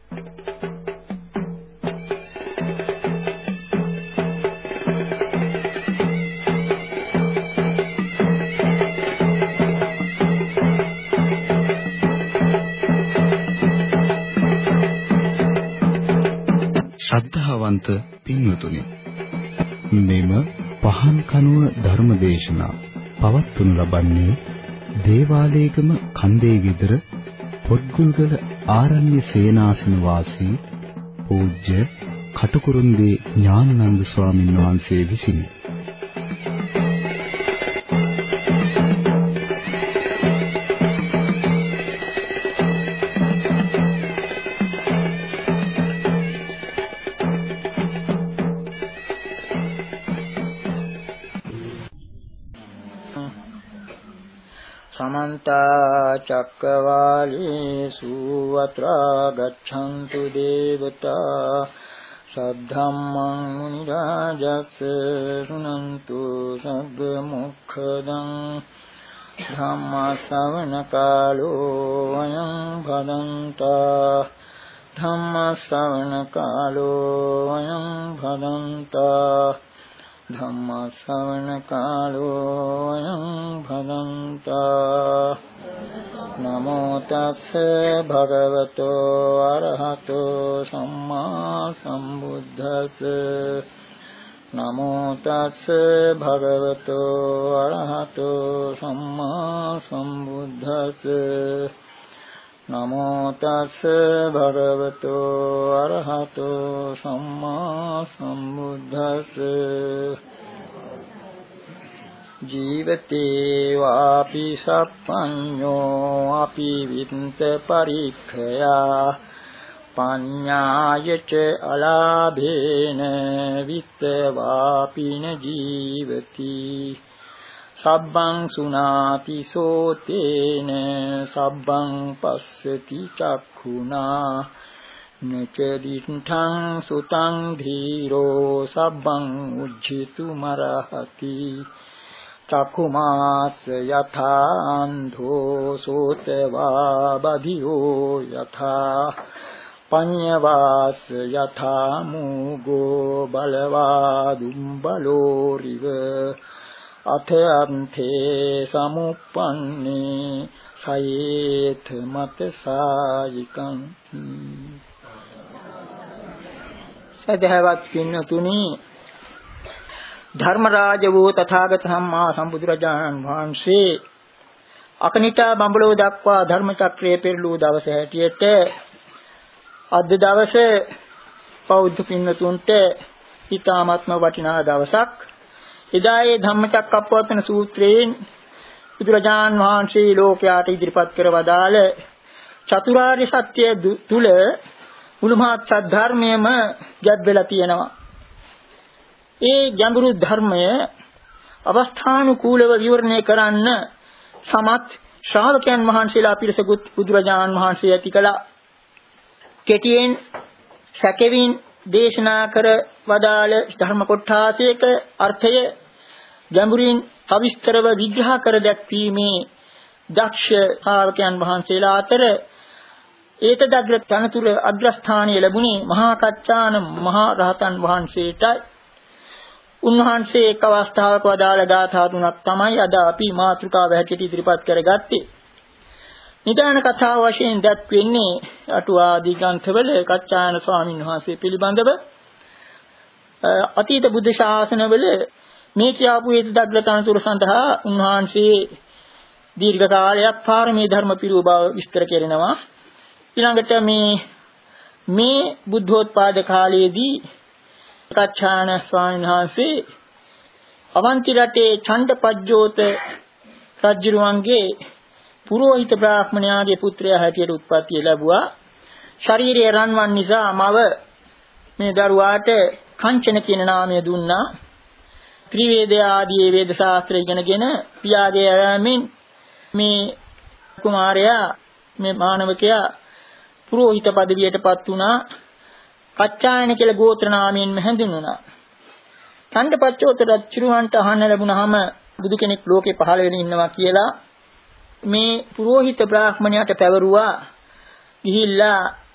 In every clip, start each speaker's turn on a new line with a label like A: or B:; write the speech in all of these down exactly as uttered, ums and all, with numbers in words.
A: ශ්‍රද්ධාවන්ත පින්වතුනි, මෙම පහන් කනුව ධර්මදේශනා පවත්වනු ලබන්නේ දේවාලේගම කන්දේ විදර පොත්ගුල්ගල ආරණ්‍ය සේනාසන වාසී පූජ්‍ය කටුකුරුන්දී ඥානানন্দ ස්වාමීන් වහන්සේ විසිනි.
B: समन्ता चक्रवालेषु अत्रा गच्छन्तु देवता सद्धम्मं मुनिराजस्य शृण्वन्तु सद्मुखदं धम्मश्रवणकालो अयं भदन्ता धम्मश्रवणकालो अयं भदन्ता धम्मश्रवणकालो अयं भदन्ता नमो तस्से भगवतो अरहतो सम्मा सम्बुद्धस्से नमो तस्से भगवतो अरहतो सम्मा सम्बुद्धस्से नमो तस्से भगवतो अरहतो सम्मा सम्बुद्धस्से जीवते वापि सप्पन्यो अपि विन्त परीक्षया पन्याय च अलाभेन वित्त वापि न जीवति सब्बं सुनाति सोतेन सब्बं पश्यति चक्षुना न च दिष्ठं सुतं धीरो सब्बं उज्झितुमर्हति चक्षुमास यथा अन्धो सोतवा बधिरो यथा पञ्यवास यथा मूगो बलवादुम्बलोरिव अथ अन्ते समुपन्ने सयेथ मत सायिकं सदहवत् किन्नतुनि ධර්මරාජ වූ තථාගත සම්මා සම්බුදුරජාණන් වහන්සේ අකනිටා බඹලෝ දක්වා ධර්ම චක්‍රයේ පෙරළූ දවස හැටියට අද දවසේ බෞද්ධ පින්වතුන්ට ඊ타ත්ම වටිනා දවසක්. එදා ඒ ධම්මචක්කප්පවත්තන සූත්‍රයෙන් බුදුරජාණන් වහන්සේ ලෝකයාට ඉදිරිපත් කර වදාළ චතුරාර්ය සත්‍ය තුල මුළු මහත් සත්‍ය ගැබ්බෙලා තියෙනවා. ඒ ගැඹුරු ධර්මය අවස්ථානුකූලව විවරණය කරන්න සමත් ශ්‍රාවකයන් වහන්සේලා පිරිසකුත් බුදුරජාණන් වහන්සේ ඇති කළා. කෙටියෙන් සැකෙවින් දේශනා කර වදාළ ධර්ම කොටාසයක අර්ථය ගැඹුරින් සවිස්තරව විග්‍රහ කර දැක්වීමේ දක්ෂ ශ්‍රාවකයන් වහන්සේලා අතර ඒතදග්‍ර තනතුර අග්‍රස්ථානීය ලැබුණේ මහා කච්චාන මහා රහතන් වහන්සේටයි. උන්වහන්සේ එක් අවස්ථාවක වදාළ ගාථා තුනක් තමයි අද අපි මාතෘකාව හැටියට ඉදිරිපත් කරගත්තේ. නිදාන කතාව වශයෙන් දැක්වෙන්නේ අටුවාදී ග්‍රන්ථවල කච්චායන ස්වාමීන් වහන්සේ පිළිබඳව අතීත බුද්ධ ශාසනවල මේ කියපු හේතුදග්‍ර තනතුර සඳහා උන්වහන්සේ දීර්ඝ කාලයක් පාරමී ධර්ම පිරුව බව විස්තර කරනවා. ඊළඟට මේ මේ බුද්ධෝත්පාද කාලයේදී කච්චායන ස්වාමීන් වහන්සේ අවන්ති රටේ ඡණ්ඩපජ්ජෝත රජුරුවන්ගේ පුරෝහිත බ්‍රාහ්මණයාගේ පුත්‍රයා හැටියට උත්පත්ති ලැබුවා. ශාරීරික රන්වන් නිසා මව මේ දරුවාට කංචන කියන නාමය දුන්නා. ත්‍රිවේද ආදී වේද ශාස්ත්‍ර ඉගෙනගෙන පියාගේ ආයමින් මේ කුමාරයා මේ මානවකයා පුරෝහිත পদවියටපත් වුණා. කච්චායන කියලා ගෝත්‍ර නාමයෙන් හැඳින්වුණා. ඡණ්ඩපජ්ජෝත රජුන්ට අහන්න ලැබුණාම බුදු කෙනෙක් ලෝකේ පහළ වෙන ඉන්නවා කියලා මේ පුරෝහිත බ්‍රාහ්මණයාට පැවරුවා. ගිහිල්ලා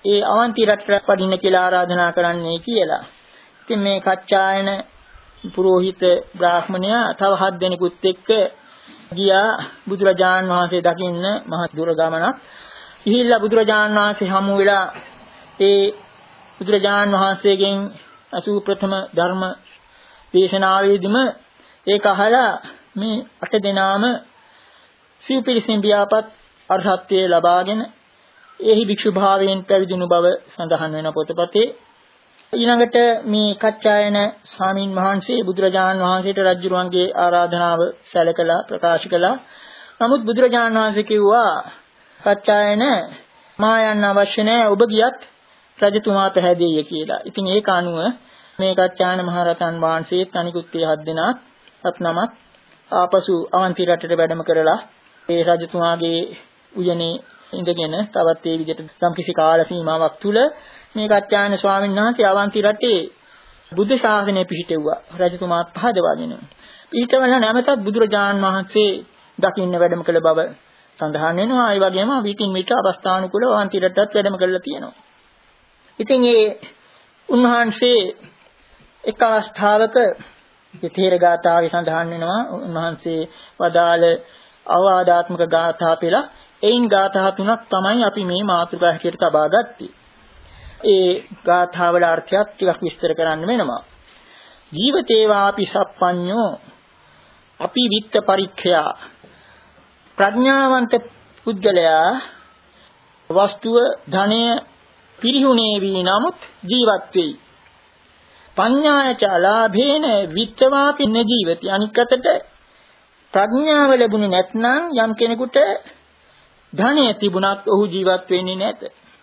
B: ඒ අවන්ති රටට පදින්න කියලා ආරාධනා කරන්නේ කියලා. ඉතින් මේ කච්චායන පුරෝහිත බ්‍රාහ්මණයා තව හත් දෙනෙකුත් එක්ක ගියා බුදුරජාණන් වහන්සේ දකින්න මහ දුර ගමනක්. ගිහිල්ලා බුදුරජාණන් වහන්සේ හමු වෙලා ඒ බුදුරජාණන් වහන්සේගෙන් අසූ ප්‍රථම ධර්ම දේශනාවේදීම ඒක අහලා මේ අට දෙනාම සිව්පිරිසින් බියාපත් අරහත්ත්වයේ ලබාගෙන එහි භික්ෂු භාවයෙන් පැවිදුණු බව සඳහන් වෙන පොතපතේ. ඊළඟට මේ කච්චායන ස්වාමින් වහන්සේ බුදුරජාණන් වහන්සේට රජුරුවන්ගේ ආරාධනාව සැලකලා ප්‍රකාශ කළා. නමුත් බුදුරජාණන් වහන්සේ කිව්වා කච්චායන මා යන්න අවශ්‍ය නැහැ, ඔබ ගියත් රජතුමා පැහැදෙයි කියලා. ඉතින් ඒක අනුව මේ කච්චායන මහරහතන් වහන්සේත් අනිකුත් ඒ හත් දෙනාත් අත්නමත් ආපසු අවන්ති රටට වැඩම කරලා ඒ රජතුමාගේ උයනේ ඉඳගෙන තවත් ඒ විදිහට සම් කිසි කාල සීමාවක් තුල මේ කච්චායන ස්වාමීන් වහන්සේ අවන්ති රටේ බුද්ධ ශාසනය පිහිටෙව්වා. රජතුමාත් පහදවාගෙන. ඊටවල නැමතත් බුදුරජාණන් වහන්සේ දකින්න වැඩම කළ බව සඳහන් වෙනවා. ඒ වගේම විටින් විට අවස්ථානුකූලව අවන්ති රටටත් වැඩම කළා තියෙනවා. ඉතින් ඒ උන්වහන්සේ එක් අවස්ථාවක තේර ගාථාවේ සඳහන් වෙනවා. උන්වහන්සේ වදාළ අවවාදාත්මක ගාථා පෙළ. එයින් ගාථා තුනක් තමයි අපි මේ මාතෘකා හැටියට තබා ගත්තේ. ඒ ගාථාවල අර්ථයක් ටිකක් විස්තර කරන්න වෙනවා. ජීවතේවාපි සප්පඤ්ඤෝ අපි විත්ත පරික්ඛයා. ප්‍රඥාවන්ත පුද්ගලයා වස්තුව ධනය පිරිහුණේ වී නමුත් ජීවත් වෙයි. පඤ්ඤායච ලාභේන විත්තවාපි නජීවති. අනික් අතට ප්‍රඥාව ලැබුණේ නැත්නම් යම් කෙනෙකුට ධනය තිබුණත් ඔහු ජීවත් වෙන්නේ නැත.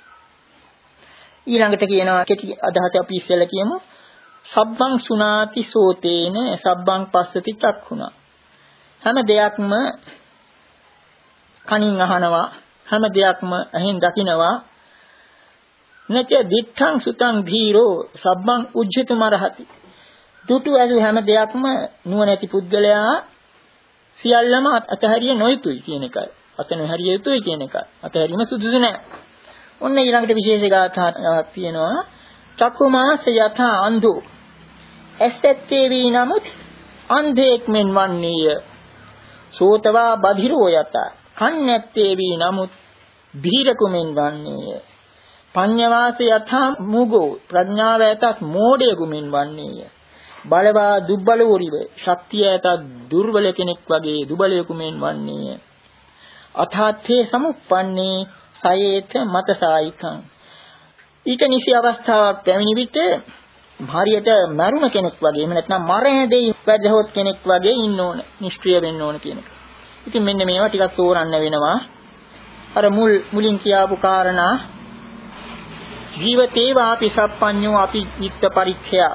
B: ඊළඟට කියනවා කෙටි අදහස අපි ඉස්සෙල්ලා කියමු. සබ්බං සුනාති සෝතේන සබ්බං පස්සති චක්ඛුනා. හැම දෙයක්ම කනින් අහනවා, හැම දෙයක්ම ඇහෙන් දකිනවා. නැච දිත්තං සුතං ධීරෝ සබ්බං උජ්ජිතමරහති. දුටු ඇසු හැම දෙයක්ම නුවණැති පුද්ගලයා සියල්ලම අතහැරිය නොයුතුයි කියන එකයි. අතහැරිය යුතුයි කියන එකයි. අතහැරීම සුදුසු නැහැ. ඔන්න ඊළඟට විශේෂ ගාථාවක් තියෙනවා. චක්කුමාස යථා අන්ධෝ. ඇසැත්තේ වී නමුත් අන්ධෙක් මෙන් වන්නේය. සෝතවා බධිරෝ යත. කන් නැත්තේ වී නමුත් බීරකුමෙන් වන්නේය. පඤ්ඤවාස යථා මුගෝ. ප්‍රඥාව ඇතත් මෝඩයෙකුමෙන් වන්නේය. බලවා දුබ්බලෝරිව. ශක්තිය ඇතත් දුර්වල කෙනෙක් වගේ දුබලයෙකුමෙන් වන්නේය. අථාත්තේ සමුප්පන්නේ සයේත මතසායිකං. ඊට නිසි අවස්ථාවක් පැමිණි විට හරියට මරුණ කෙනෙක් වගේ, එහෙම නැත්නම් මරණ දෙයි වැදහොත් කෙනෙක් වගේ ඉන්න ඕන, නිෂ්ක්‍රිය වෙන්න ඕන කියන එක. ඉතින් මෙන්න මේවා ටිකක් තෝරන්න වෙනවා. අර මුල් මුලින් කියාපු කාරණා ජීවතේ වාපි සප්පඤ්ඤෝ අපි විත්ත පරික්ඛයා.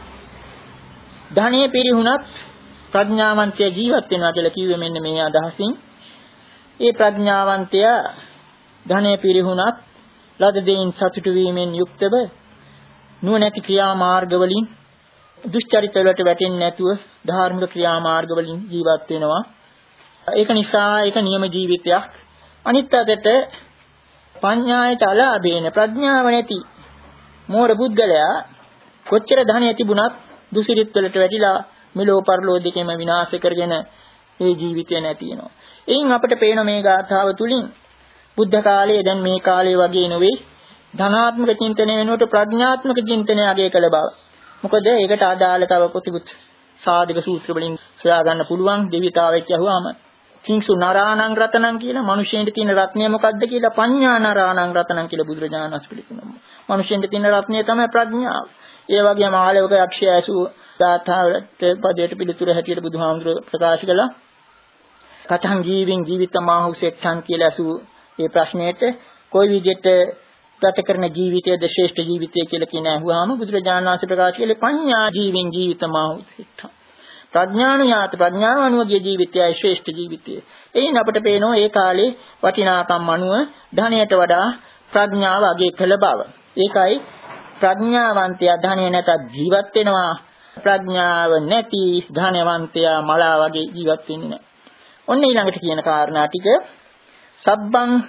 B: ධනෙ පිරිහුණත් ප්‍රඥාවන්තය ජීවත් වෙනවා කියලා කිව්වේ මෙන්න මේ අදහසින්. ඒ ප්‍රඥාවන්තයා ධනෙ පිරිහුණත් ලද දෙයින් සතුටු වීමෙන් යුක්තව නුවණැති ක්‍රියා මාර්ග වලින් දුෂ්චරිත වලට වැටෙන්නේ නැතුව ධාර්මික ක්‍රියා මාර්ග වලින් ජීවත් වෙනවා. ඒක නිසා ඒක නියම ජීවිතයක්. අනිත් අතට පඤ්ඤායට අලාභේන ප්‍රඥාව නැති මෝඩ පුද්ගලයා කොච්චර ධනෙ තිබුණත් දුසිරිත වලට වැටිලා මෙලෝ පරලෝ දෙකෙම විනාශ කරගෙන ඒ ජීවිතය නැති වෙනවා. එයින් අපිට පේන මේ ගාථාව තුලින් බුද්ධ කාලයේ දැන් මේ කාලේ වගේ නෙවෙයි ධනාත්මක චින්තනය වෙනුවට ප්‍රඥාත්මක චින්තනය අගය කළ බව. මොකද ඒකට අදාළ තව ප්‍රතිපුත් සාධක සූත්‍ර වලින් සොයා ගන්න පුළුවන්. දෙවිතාවෙක් යහුවාම කිංසු නරාණං රතනං කියලා මිනිසෙන්ට තියෙන රත්නය මොකද්ද කියලා පඤ්ඤා නරාණං රතනං කියලා බුදුරජාණන් වහන්සේ පිළිතුරු. මිනිසෙන්ට තියෙන රත්නය තමයි ප්‍රඥාව. ඒ වගේම ආලෝක යක්ෂය ඇසු දාතාවලට පදයට පිළිතුරු හැටියට බුදුහාමුදුරුවෝ ප්‍රකාශ කළා. කතං ජීවින් ජීවිතමාහු සෙට්ඨං කියලා ඇසු මේ ප්‍රශ්නයට කොයි විදිහට ගත කරන ජීවිතයද ශ්‍රේෂ්ඨ ජීවිතය කියලා කියන අහුවාම බුදුරජාණන් වහන්සේ ප්‍රකාශ කළේ පඤ්ඤා ජීවින් ජීවිතමාහු සෙට්ඨං. ප්‍රඥානුයාත ප්‍රඥාව අනුවගේ ජීවිතයයි ශ්‍රේෂ්ඨ ජීවිතය. එයින් අපට පේනවා ඒ කාලේ වටිනාකම් අනුව ධනයට වඩා ප්‍රඥාව අගය කළ බව. ඒකයි ප්‍රඥාවන්තයා ධනය නැතත් ජීවත් වෙනවා. ප්‍රඥාව නැති ධනවන්තයා මලා වගේ ජීවත් වෙන්නේ නැහැ. ඔන්න ඊළඟට කියන කාරණා ටික සබ්බං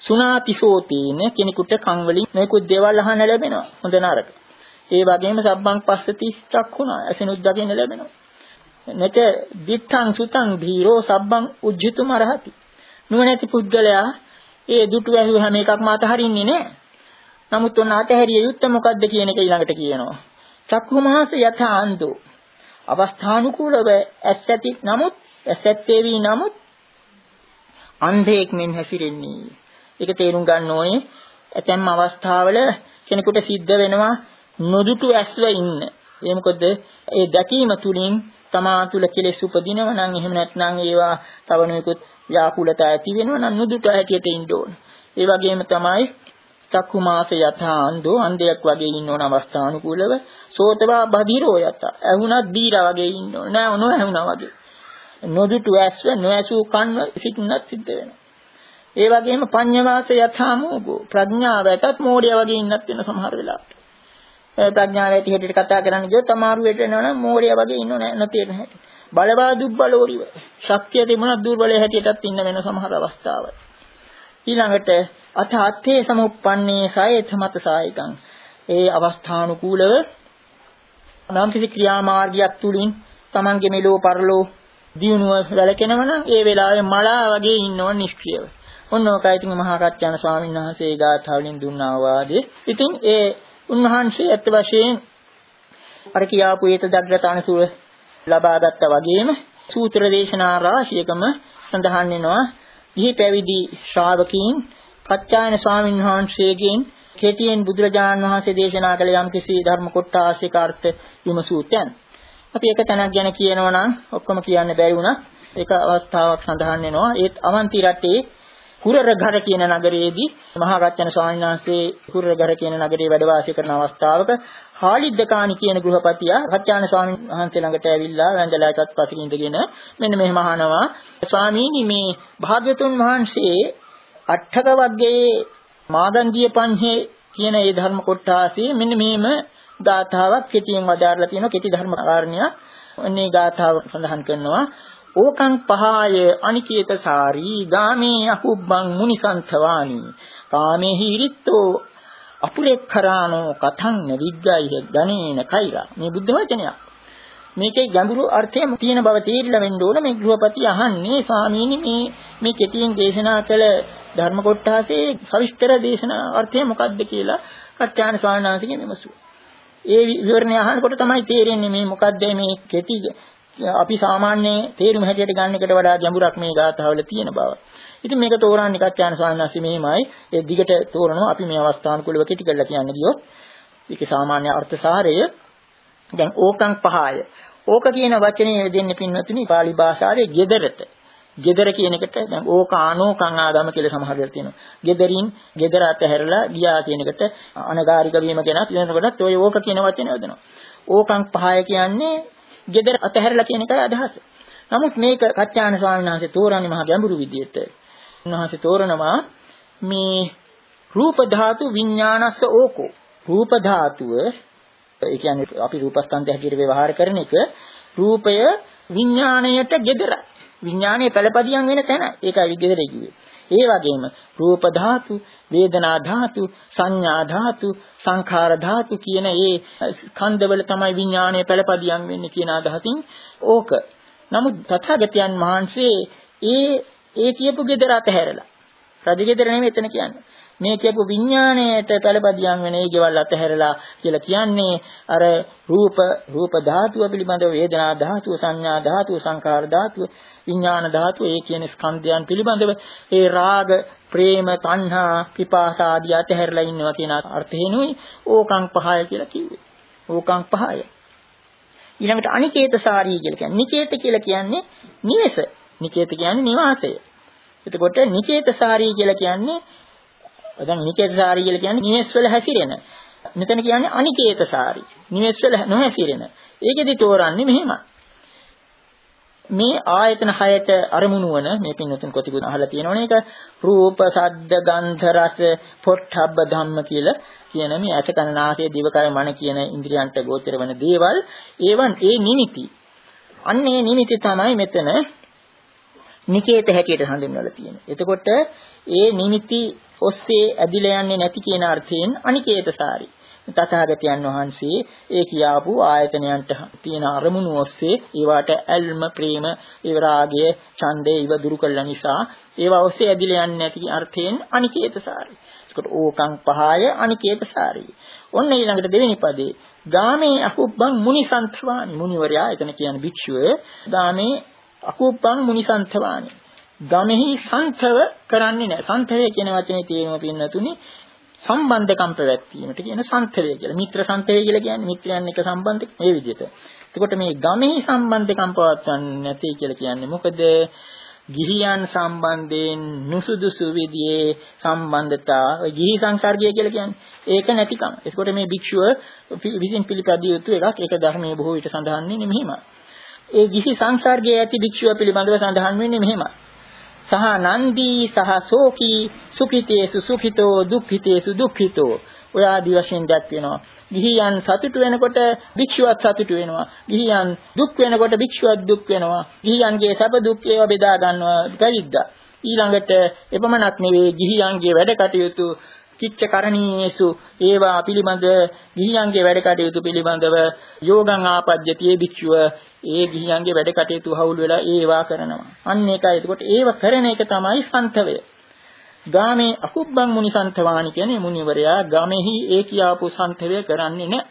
B: සුනාතිසෝතේන කෙනෙකුට කන් වලින් මේකුත් දේවල් අහන්න ලැබෙනවා. හොඳ නරක. ඒ වගේම සබ්බං පස්සති චක්ඛුනා ඇසෙනුත් දකින්න ලැබෙනවා. නැත දිත්තං සුතං ධීරෝ සබ්බං උජ්ජිතුම රහති. නුවණැති පුද්ගලයා ඒ දුටු ඇහුව හැම එකක්ම අතහරින්නේ නැහැ. නමුත් උන් අතහැරිය යුත්තේ මොකද්ද කියන එක ඊළඟට කියනවා. චක්ඛුමාස යථාන්තෝ අවස්ථානුකූලව ඇසැති නමුත් ඇසැත්තේවි නමුත් අන්ධයෙක් මෙන් හැසිරෙන්නේ. ඒක තේරුම් ගන්න ඕනේ. ඇතැම් අවස්ථාවල කෙනෙකුට සිද්ධ වෙනවා නොදුටු ඇස්ව ඉන්න. ඒ මොකද ඒ දැකීම තුලින් තමා තුල කෙලෙස් උපදිනවා නම් එහෙම නැත්නම් ඒවා තව නොයෙකුත් ව්‍යාකූලතා ඇති වෙනවා නම් නොදුටු හැටියට ඉන්න ඕන. ඒ වගේම තමයි චක්කුමාස යථා අන්ධෝ අන්ධයෙක් වගේ ඉන්න ඕන අවස්ථානුකූලව. සෝතවා බදිරෝ යත ඇහුණත් දීලා වගේ ඉන්න ඕන. නෑ ඔනෝ ඇහුණා වගේ. නොදුටු ඇස්ව නොඇසූ කන්ව සිටින්නත් සිද්ධ වෙනවා. ඒ වගේම පඤ්ඤවාස යථා මෝගෝ ප්‍රඥාව ඇතත් මෝඩය වගේ ඉන්නත් වෙන සමහර වෙලාවට. ප්‍රඥාව ඇති හැටියට කතා කරන්න ගියොත් අමාරු වෙට වෙනවනම් මෝඩය වගේ ඉන්නෝ නෑ නැතේන හැටි. බලවා දුබ්බලෝරිව ශක්තිය තිබුණත් දුර්වලයේ හැටියටත් ඉන්න වෙන සමහර අවස්ථාවල්. ඊළඟට අත අත්තේ සමුප්පන්නේ සායත මත සායකං ඒ අවස්ථානුකූලව නම් කිසි ක්‍රියාමාර්ගයක් තුලින් Tamange මෙලෝ පරලෝ දියුණුව වැළකෙනවා නම් ඒ වෙලාවේ මලා වගේ ඉන්නව නිෂ්ක්‍රියව. ඔන්න ඔකයි ඉතින් මහා කච්චාන ස්වාමීන් වහන්සේ ගාථාවලින් දුන්නා වාදේ. ඉතින් ඒ උන්වහන්සේ අත් වශයෙන් අර කියාපු ඒත දග්‍රතානසුර ලබා ගත්තා වගේම සූත්‍ර දේශනා රාශියකම සඳහන් වෙනවා. ගිහි පැවිදි ශ්‍රාවකීන් කච්චායන ස්වාමීන් වහන්සේගෙන් කෙටියෙන් බුදුරජාණන් වහන්සේ දේශනා කළ යම්කිසි ධර්ම කොටාසික අර්ථ විමසූතයන්. අපි එක තැනක් ගැන කියනවා නම් ඔක්කොම කියන්න බැරි වුණා. ඒක අවස්ථාවක් සඳහන් වෙනවා. ඒත් අවන්ති රටේ කුරරඝර කියන නගරයේදී මහා කච්චායන ස්වාමීන් වහන්සේ කුරරඝර කියන නගරේ වැඩ වාසය කරන අවස්ථාවක හාලිද්දකානි කියන ගෘහපතියා කච්චායන ස්වාමීන් වහන්සේ ළඟට ඇවිල්ලා වැඳලා එකත් පසකින් ඉඳගෙන මෙන්න මෙහෙම අහනවා. ස්වාමීනි මේ භාග්‍යතුන් වහන්සේ අට්ඨක වර්ගයේ මාගන්ධිය පඤ්ඤේ කියන ඒ ධර්ම කොටාසේ මෙන්න මෙහෙම ගාථාවක් කෙටියෙන් වදාරලා තියෙනවා. කෙටි ධර්ම කාරණියක්. අනේ ගාථාව සඳහන් කරනවා. ඕකං පහාය අනිකේතසාරී ගාමේ අකුබ්බං මුනිසන්තවානි කාමේ හිරිත්තෝ අපුරෙක්ඛරානෝ කතං නිග්ගයිහ ගණේන කෛරා. මේ බුද්ධ වචනයක්. මේකේ ගැඹුරු අර්ථය තියෙන බව තේරිලා වෙන්න ඕන. මේ ගෘහපති අහන්නේ ස්වාමීනි මේ මේ කෙටියෙන් දේශනා කළ ධර්ම කොටාසේ සවිස්තර දේශනා අර්ථය මොකක්ද කියලා කච්චායන ස්වාමීන් වහන්සේගෙන් විමසුවා. ඒ විවරණය අහනකොට තමයි තේරෙන්නේ මේ මොකක්ද මේ කෙටි අපි සාමාන්‍ය තේරුම හැටියට ගන්න එකට වඩා ගැඹුරක් මේ ගාථාවල තියෙන බව. ඉතින් මේක තෝරන්නේ කච්චායන ස්වාමීන් වහන්සේ මෙහෙමයි. ඒ දිගට තෝරනවා අපි මේ අවස්ථානුකූලව කෙටි කරලා කියන්න ගියොත් ඒකේ සාමාන්‍ය අර්ථ සාරය දැන් ඕකං පහය. ඕක කියන වචනේ දෙන්නේ පින්වතුනි පාලි භාෂාවේ ගෙදරට. ගෙදර කියන එකට දැන් ඕක ආනෝකං ආගම කියලා සමහර වෙලාවට තියෙනවා. ගෙදරින් ගෙදර අතහැරලා ගියා කියන එකට අනගාരിക වීම ගැන කියනකොටත් ඔය ඕක කියන වචනේ යොදනවා. ඕකං පහය කියන්නේ ගෙදර අතහැරලා කියන එකයි අදහස. නමුත් මේක කච්චායන ස්වාමීන් වහන්සේ තෝරන්නේ මහා ගැඹුරු විදියට. උන්වහන්සේ තෝරනවා මේ රූප ධාතු විඥානස්ස ඕකෝ. රූප ධාතුව ඒ කියන්නේ අපි රූපස්කන්ධය හැටියට ව්‍යවහාර කරන එක රූපය විඥාණයට gedara. විඥානයේ පළපදියම් වෙන තැන. ඒකයි gedara කිව්වේ. ඒ වගේම රූප ධාතු, වේදනා ධාතු, සංඥා ධාතු, සංඛාර ධාතු කියන ඒ ස්කන්ධවල තමයි විඥානයේ පළපදියම් වෙන්නේ කියන අදහසින් ඕක. නමුත් තථාගතයන් වහන්සේ ඒ ඒ කියපු gedara අතහැරලා රජ gedara නෙමෙයි එතන කියන්නේ. මේ කියපු විඥාණයට පළපදියම් වෙන ඒ ගෙවල් අතහැරලා කියලා කියන්නේ අර රූප රූප ධාතුව පිළිබඳව වේදනා ධාතුව සංඥා ධාතුව සංඛාර ධාතුව විඥාන ධාතුව ඒ කියන ස්කන්ධයන් පිළිබඳව ඒ රාග ප්‍රේම තණ්හා පිපාස ආදී අතහැරලා ඉන්නවා කියන අර්ථයෙන්ුයි ඕකං පහය කියලා කිව්වේ. ඕකං පහය. ඊළඟට අනිකේතසාරී කියලා කියන්නේ නිකේත කියලා කියන්නේ නිවස. නිකේත කියන්නේ නිවාසය. එතකොට නිකේතසාරී කියලා කියන්නේ දැන් නිකේතසාරී කියලා කියන්නේ නිවෙස් වල හැසිරෙන. මෙතන කියන්නේ අනිකේතසාරී. නිවෙස් වල නොහැසිරෙන. ඒකෙදි තෝරන්නේ මෙහෙමයි. මේ ආයතන හයට අරමුණු වන මේ පින්නතුන් කොටිකුත් අහලා තියෙනවනේ ඒක රූප, ශබ්ද, ගන්ධ, රස, පොට්ටබ්බ ධම්ම කියලා කියන මේ ඇස කන නාසය දිවකය මන කියන ඉන්ද්‍රියන්ට ගෝචර වෙන දේවල් ඒවන් ඒ නිමිති. අන්න ඒ නිමිති තමයි මෙතන නිකේත හැටියට හඳුන්වලා තියෙනවා. එතකොට ඒ නිමිති ඔස්සේ ඇදිලා යන්නේ නැති කියන අර්ථයෙන් අනිකේතසාරි. තථාගතයන් වහන්සේ ඒ කියාපු ආයතනයන්ට තියෙන අරමුණු ඔස්සේ ඒවට ඇල්ම ප්‍රේම ඒ රාගය ඡන්දය ඉව දුරු කළා නිසා ඒවා ඔස්සේ ඇදිලා යන්නේ නැති අර්ථයෙන් අනිකේතසාරි. ඒකට ඕකං පහය අනිකේතසාරි. ඔන්න ඊළඟට දෙවෙනි පදේ ගාමේ අකුබ්බං මුනිසන්තවානි මුනිවරයා එතන කියන්නේ භික්ෂුව ගාමේ අකුබ්බං මුනිසන්තවානි ගමෙහි සන්තව කරන්නේ නැහැ. සන්තවය කියන වචනේ තේරුම පින්නතුනි සම්බන්ධකම් පැවැත්වීමට කියන සන්තවය කියලා. මිත්‍ර සන්තවය කියලා කියන්නේ මිත්‍රයන් එක්ක සම්බන්ධ මේ විදිහට. එතකොට මේ ගමෙහි සම්බන්ධකම් පවත්වන්නේ නැති කියලා කියන්නේ මොකද? ගිහියන් සම්බන්ධයෙන් නුසුදුසු විදිහේ සම්බන්ධතා ගිහි සංසර්ගය කියලා කියන්නේ. ඒක නැතිකම. එතකොට මේ භික්ෂුව විසින් පිළිපදිය යුතු එකක්. ඒක ධර්මයේ බොහෝ විට සඳහන් වෙන්නේ මෙහිමයි. ඒ ගිහි සංසර්ගයේ ඇති භික්ෂුව පිළිබඳව සඳහන් වෙන්නේ මෙහිමයි. සහ නන්දී සහ සෝකී සුඛිතේසු සුඛිතෝ දුක්ඛිතේසු දුක්ඛිතෝ ඔය ආදි වශයෙන් දැක්වෙනවා. ගිහියන් සතුටු වෙනකොට භික්ෂුවත් සතුටු වෙනවා. ගිහියන් දුක් වෙනකොට භික්ෂුවත් දුක් වෙනවා. ගිහියන්ගේ සැප දුක් ඒවා බෙදා ගන්නවා පැවිද්දා. ඊළඟට එපමණක් නෙවෙයි ගිහියන්ගේ වැඩ කටයුතු කිච්ච කරණීයසු ඒවා පිළිබඳ ගිහියන්ගේ වැඩ කටයුතු පිළිබඳව යෝගං ආපජ්ජතියේ භික්ෂුව ඒ ගිහියන්ගේ වැඩ කටයුතු හවුල් වෙලා ඒවා කරනවා. අන්න ඒකයි. එතකොට ඒව කරන එක තමයි සන්තවය. ගාමේ අකුබ්බං මුනිසන්තවානි කියන්නේ මුනිවරයා ගමෙහි ඒ කියාපු සන්තවය කරන්නේ නැහැ.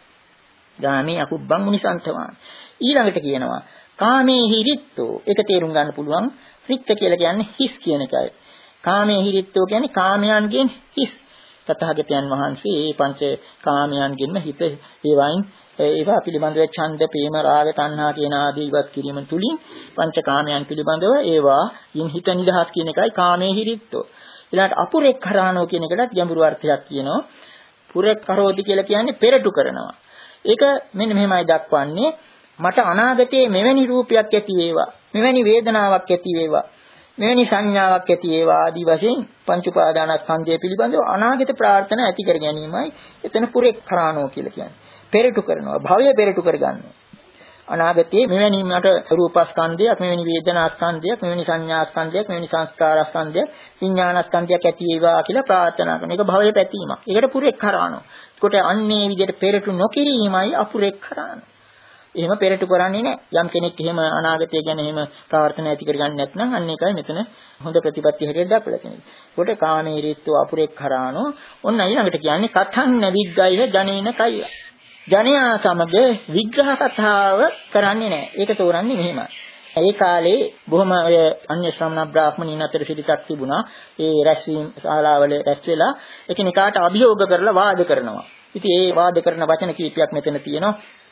B: ගාමේ අකුබ්බං මුනිසන්තවානි. ඊළඟට කියනවා කාමේ හිරිත්තෝ. ඒක තේරුම් ගන්න පුළුවන්. රික්ත කියලා කියන්නේ හිස් කියන එකයි. කාමේ හිරිත්තෝ කියන්නේ කාමයන්ගෙන් හිස්. තථාගතයන් වහන්සේ මේ පංච කාමයන්ගෙන්ම හිත ඒවයින් ඒවා පිළිබඳව ඡන්ද, ප්‍රේම, රාග, තණ්හා කියන ආදී ඉවත් කිරීම තුලින් පංච කාමයන් පිළිබඳව ඒවා යින් හිත නිදහස් කියන එකයි කාමේ හිරිත්තෝ. ඊළඟට අපුරෙක් කරානෝ කියන එකටත් ගැඹුරු අර්ථයක් කියනවා. පුරෙක් කරෝති කියලා කියන්නේ පෙරටු කරනවා. ඒක මෙන්න මෙහෙමයි දක්වන්නේ මට අනාගතයේ මෙවැනි රූපයක් ඇති වේවා, මෙවැනි වේදනාවක් ඇති වේවා, මෙවැනි සංඥාවක් ඇති වේවා ආදී වශයෙන් පංච උපාදානස්කන්ධය පිළිබඳව අනාගත ප්‍රාර්ථනා ඇති කර ගැනීමයි එතන පුරෙක් කරානෝ කියලා කියන්නේ. පෙරටු කරනවා, භවය පෙරටු කර ගන්නවා. අනාගතයේ මෙවැනි මට රූපස්කන්ධයක්, මෙවැනි වේදනාස්කන්ධයක්, මෙවැනි සංඥාස්කන්ධයක්, මෙවැනි සංස්කාරස්කන්ධයක්, විඥානස්කන්ධයක් ඇති වේවා කියලා ප්‍රාර්ථනා කරන එක භවය පැතීමක්. ඒකට පුරෙක් කරානෝ. ඒකට අන්නේ විදිහට පෙරටු නොකිරීමයි අපුරෙක් කරානෝ. එහෙම පෙරටු කරන්නේ නැහැ. යම් කෙනෙක් එහෙම අනාගතය ගැන එහෙම ප්‍රාර්ථනා ඇති කරගන්නේ නැත්නම් අන්න ඒකයි මෙතන හොඳ ප්‍රතිපත්තිය හැටියට දක්වලා තියෙන්නේ. ඒකට කාමේ රීත්ව අපුරෙක් කරානෝ. ඔන්න ඊළඟට කියන්නේ කතං නවිග්ගය ජනේන කය. ජනයා සමග විග්‍රහ කතාව කරන්නේ නැහැ. ඒක තෝරන්නේ මෙහෙමයි. ඒ කාලේ බොහොම ඔය අන්‍ය ශ්‍රමණ බ්‍රාහ්මණීන් අතර සිරිතක් තිබුණා. ඒ රැස්වීම ශාලාවල රැස් වෙලා එකිනෙකාට අභියෝග කරලා වාද කරනවා. ඉතින් ඒ වාද කරන වචන කීපයක් මෙතන තියෙනවා.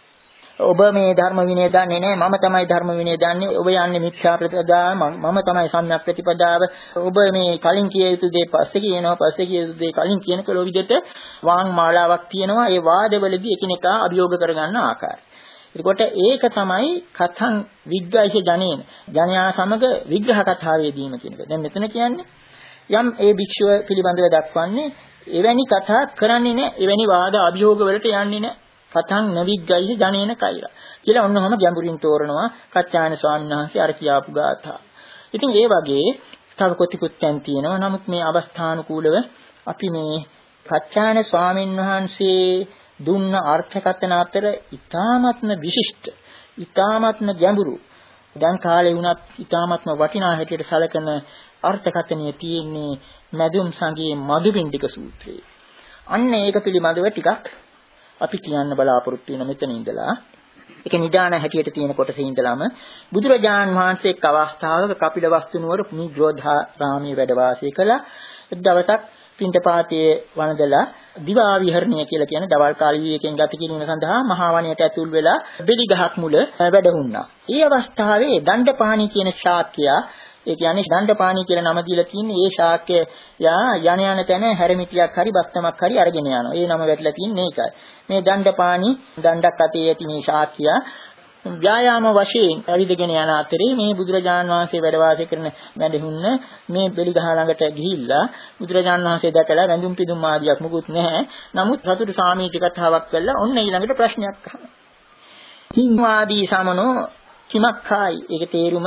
B: ඔබ මේ ධර්ම විනය දන්නේ නැහැ, මම තමයි ධර්ම විනය දන්නේ. ඔබ යන්නේ මිත්‍යා ප්‍රතිපදාව, මම තමයි සම්‍යක් ප්‍රතිපදාව. ඔබ මේ කලින් කිය යුතු දේ පස්සේ කියනවා, පස්සේ කිය යුතු දේ කලින් කියන කලෝ විදිහට වාං මාලාවක් තියෙනවා. ඒ වාදවලදී එකිනෙකා අභියෝග කරගන්න ආකාරය. එතකොට ඒක තමයි කතං විග්ගයිහ ජනේන. ජනයා සමග විග්‍රහ කතාවේදීම කියන එක. දැන් මෙතන කියන්නේ යම් ඒ භික්ෂුව පිළිබඳව දක්වන්නේ එවැනි කතා කරන්නේ නැහැ, එවැනි වාද අභියෝග වලට යන්නේ නැහැ. කතං නවිග්ගයිහ ජනේන කෛර කියලා ඔන්නෝම ගැඹුරින් තෝරනවා කච්චායන ස්වාමීන් වහන්සේ අර කියාපු ගාථා. ඉතින් ඒ වගේ තව කොටිකුත් දැන් තියෙනවා. නමුත් මේ අවස්ථානුකූලව අපි මේ කච්චායන ස්වාමීන් වහන්සේ දුන්න අර්ථකථන අතර ඊ타ත්ම විශිෂ්ට, ඊ타ත්ම ගැඹුරු, දැන් කාලේ වුණත් ඊ타ත්ම වටිනා හැටියට සැලකෙන අර්ථකථනය තියෙන්නේ මදුම් සංගයේ මදුපිණ්ඩික සූත්‍රයේ. අන්න ඒක පිළිබඳව ටිකක් අපි කියන්න බලාපොරොත්තු වෙන මෙතන ඉඳලා ඒක නිදාන හැටියට තියෙන කොටසේ ඉඳලාම බුදුරජාන් වහන්සේ එක් අවස්ථාවක කපිලවස්තු නුවර නිග්‍රෝධාරාමයේ වැඩ වාසය කළා. එක් දවසක් පින්ඩපාතයේ වන්දලා දිවා විහරණය කියලා කියන දවල් කාල විවේකයෙන් ගත කිරීම සඳහා මහා වනයේට ඇතුල් වෙලා බෙලි ගහක් මුල වැඩ වුණා. ඒ අවස්ථාවේ දණ්ඩපාණි කියන ශාක්‍යයා, ඒ කියන්නේ දණ්ඩපාණි කියලා නම දීලා තියෙන්නේ ඒ ශාක්‍ය යා යන යන තැන හැරමිටියක් හරි බස්තමක් හරි අරගෙන යනවා. ඒ නම වැටලා තින්නේ ඒකයි. මේ දණ්ඩපාණි දණ්ඩක් අතේ ඇති මේ ශාක්‍යයා ව්‍යායාම වශයෙන් ඇවිදගෙන යන අතරේ මේ බුදුරජාණන් වහන්සේ වැඩ වාසය කරන වැඩහුන්න මේ බෙලිගහ ළඟට ගිහිල්ලා බුදුරජාණන් වහන්සේ දැකලා වැඳුම් පිදුම් ආදියක් මුකුත් නැහැ. නමුත් සතුටු සාමීච කතාවක් කළා. ඔන්න ඊළඟට ප්‍රශ්නයක් අහනවා. කිංවාදී සමනෝ කිමක්ඛායි. ඒක තේරුම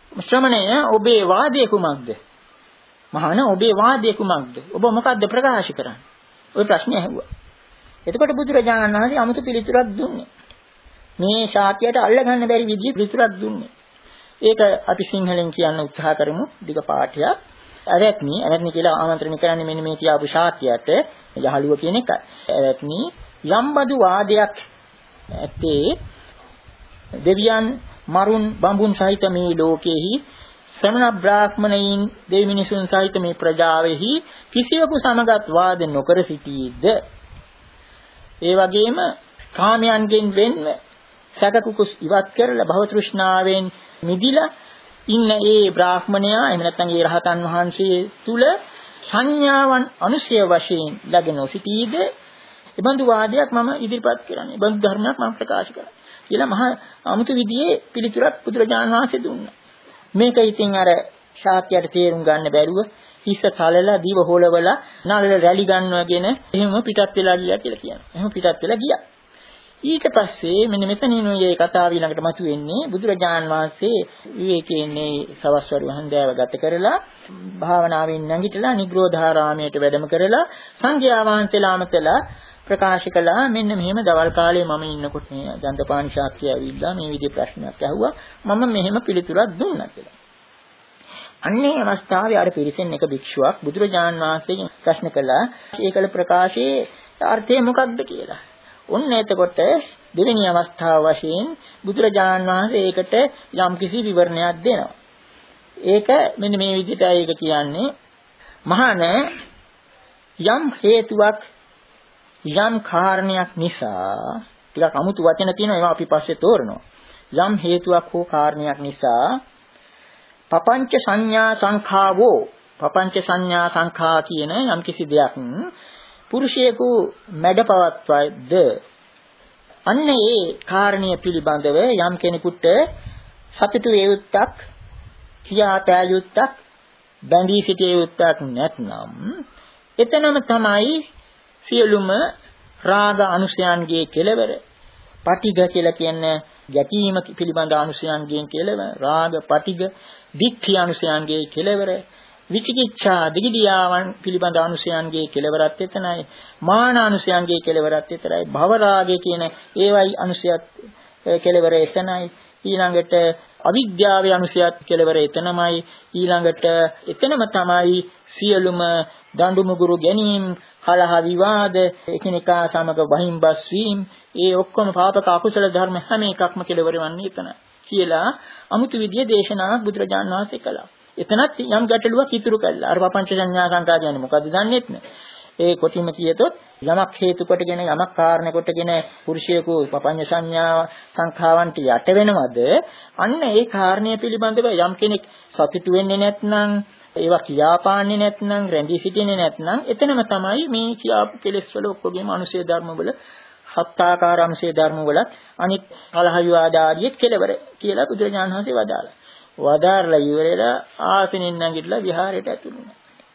B: ශ්‍රමණය ඔබේ වාදය කුමක්ද? මහාන ඔබේ වාදය කුමක්ද? ඔබ මොකද්ද ප්‍රකාශ කරන්නේ? ওই ප්‍රශ්නේ ඇහුවා. එතකොට බුදුරජාණන් වහන්සේ 아무තු පිළිතුරක් දුන්නේ. මේ ශාක්‍යයට අල්ලගන්න බැරි විදිහේ පිළිතුරක් දුන්නේ. ඒක අපි සිංහලෙන් කියන්න උත්සාහ කරමු දිග පාඨයක්. අවැත්නි අවැත්නි කියලා ආමන්ත්‍රණය කරන්නේ මෙන්න මේ කියාපු ශාක්‍යයට යහළුව කියන එකයි. අවැත්නි යම්බදු වාදයක් ඇත්තේ දෙවියන් මරුන් බඹුන් සහිත මේ ලෝකෙහි ශ්‍රමණ බ්‍රාහ්මණයින් දෙවි මිනිසුන් සහිත මේ ප්‍රජාවෙහි කිසිවෙකු සමගත් වාද නොකර සිටීද? ඒ වගේම කාමයන්ගෙන් වෙන්ව සැකකුකුස් ඉවත් කරලා භව තෘෂ්ණාවෙන් මිදිලා ඉන්න ඒ බ්‍රාහ්මණයා එහෙම නැත්නම් ඒ රහතන් වහන්සේ තුල සංඥාවන් අනුශය වශයෙන් ලැබෙන සිටීද? ඒ බඳු වාදයක් මම ඉදිරිපත් කරන්නේ. ඒ බඳු ධර්මයක් මම ප්‍රකාශ කරන්නේ. කියලා මහා අමුතු විදිහේ පිළිතුරක් බුදුරජාණන් වහන්සේ දුන්නා. මේක ඉතින් අර ශාක්‍යයට තේරුම් ගන්න බැරුව හිස තලලා දිව හොලවලා නළල රැලි ගන්නවගෙන එහෙම පිටත් වෙලා ගියා කියලා කියනවා. එහෙම පිටත් වෙලා ගියා. ඊට පස්සේ මෙන්න මෙතනින් මේ කතාව ඊළඟට මතුවෙන්නේ බුදුරජාණන් වහන්සේ විවේකීන්නේ සවස්වරු හන්දෑව ගත කරලා භාවනාවෙන් නැගිටලා නිග්‍රෝධාරාමයට වැඩම කරලා සංඝයා වහන්සේලා අමතලා ප්‍රකාශ කළා මෙන්න මෙහෙම දවල් කාලේ මම ඉන්නකොට මේ දන්තපාණි ශාක්‍ය ඇවිල්ලා මේ විදිහේ ප්‍රශ්නයක් අහුවා මම මෙහෙම පිළිතුරක් දුන්නා කියලා. අන්නේ අවස්ථාවේ අර පිරිසෙන් එක භික්ෂුවක් බුදුරජාණන් වහන්සේගෙන් ප්‍රශ්න කළා ඒකල ප්‍රකාශයේ අර්ථය මොකක්ද කියලා. ඔන්න එතකොට දෙවෙනි අවස්ථාව වශයෙන් බුදුරජාණන් වහන්සේ ඒකට යම්කිසි විවරණයක් දෙනවා. ඒක මෙන්න මේ විදිහට ඒක කියන්නේ මහාන යම් හේතුවක් යම් කාරණයක් නිසා ටිකක් අමුතු වචන තියෙනවා ඒවා අපි පස්සේ තෝරනවා. යම් හේතුවක් හෝ කාරණයක් නිසා පపంచ සංඥා සංඛාවෝ පపంచ සංඥා සංඛා කියන යම්කිසි දෙයක් පුරුෂයෙකු මැඩපවත්වයිද අන්න ඒ කාරණිය පිළිබඳව යම් කෙනෙකුට සතුටු වේයුත්තක් කියාතෑ යුත්තක් බැඳී සිටිය යුත්තක් නැත්නම් එතනම තමයි සියලුම රාග අනුසයන්ගේ කෙලවර පටිඝ කියලා කියන්නේ ගැටීම පිළිබඳ අනුසයන්ගෙන් කෙලවර රාග පටිඝ දික්ඛි අනුසයන්ගේ කෙලවර විචිකිච්ඡා දිගිදියාවන් පිළිබඳ අනුසයන්ගේ කෙලවරත් එතනයි මාන අනුසයන්ගේ කෙලවරත් එතරයි භව රාගය කියන ඒවයි අනුසයත් කෙලවර එතනයි ඊළඟට අවිද්‍යාවේ අනුසයත් කෙලවර එතනමයි ඊළඟට එතනම තමයි සියලුම දඬු මුගුරු ගැනීම කලහ විවාද එකිනෙකා සමග වහින්බස් වීම ඒ ඔක්කොම පාපක අකුසල ධර්ම හැම එකක්ම කෙලවර වන්නේ එතන කියලා අමුතු විදිය දේශනාවක් බුදුරජාණන් වහන්සේ කළා. එතනත් යම් ගැටලුවක් ඉතුරු කළා. අර පపంచ සංඥා සංකා කියන්නේ මොකද්ද දන්නේත් නැහැ. ඒ කොටිම කියතොත් යමක් හේතු කොටගෙන යමක් කාරණ කොටගෙන පුරුෂයෙකු පపంచ සංඥා සංඛාවන්ට යට වෙනවද? අන්න ඒ කාරණය පිළිබඳව යම් කෙනෙක් සතුටු වෙන්නේ නැත්නම් ඒවා කියාපාන්නේ නැත්නම් රැඳී සිටින්නේ නැත්නම් එතනම තමයි මේ කියාපු කෙලෙස් වල ඔක්කොගේම අනුශේ ධර්ම වල සත්‍යාකාර අනුශේ ධර්ම වල අනිත් කලහ විවාද ආදී කෙලවර කියලා බුදුරජාණන් වහන්සේ වදාළා. වදාarලා ඉවරලා ආසනින් නැගිටලා විහාරයට ඇතුළු වුණා.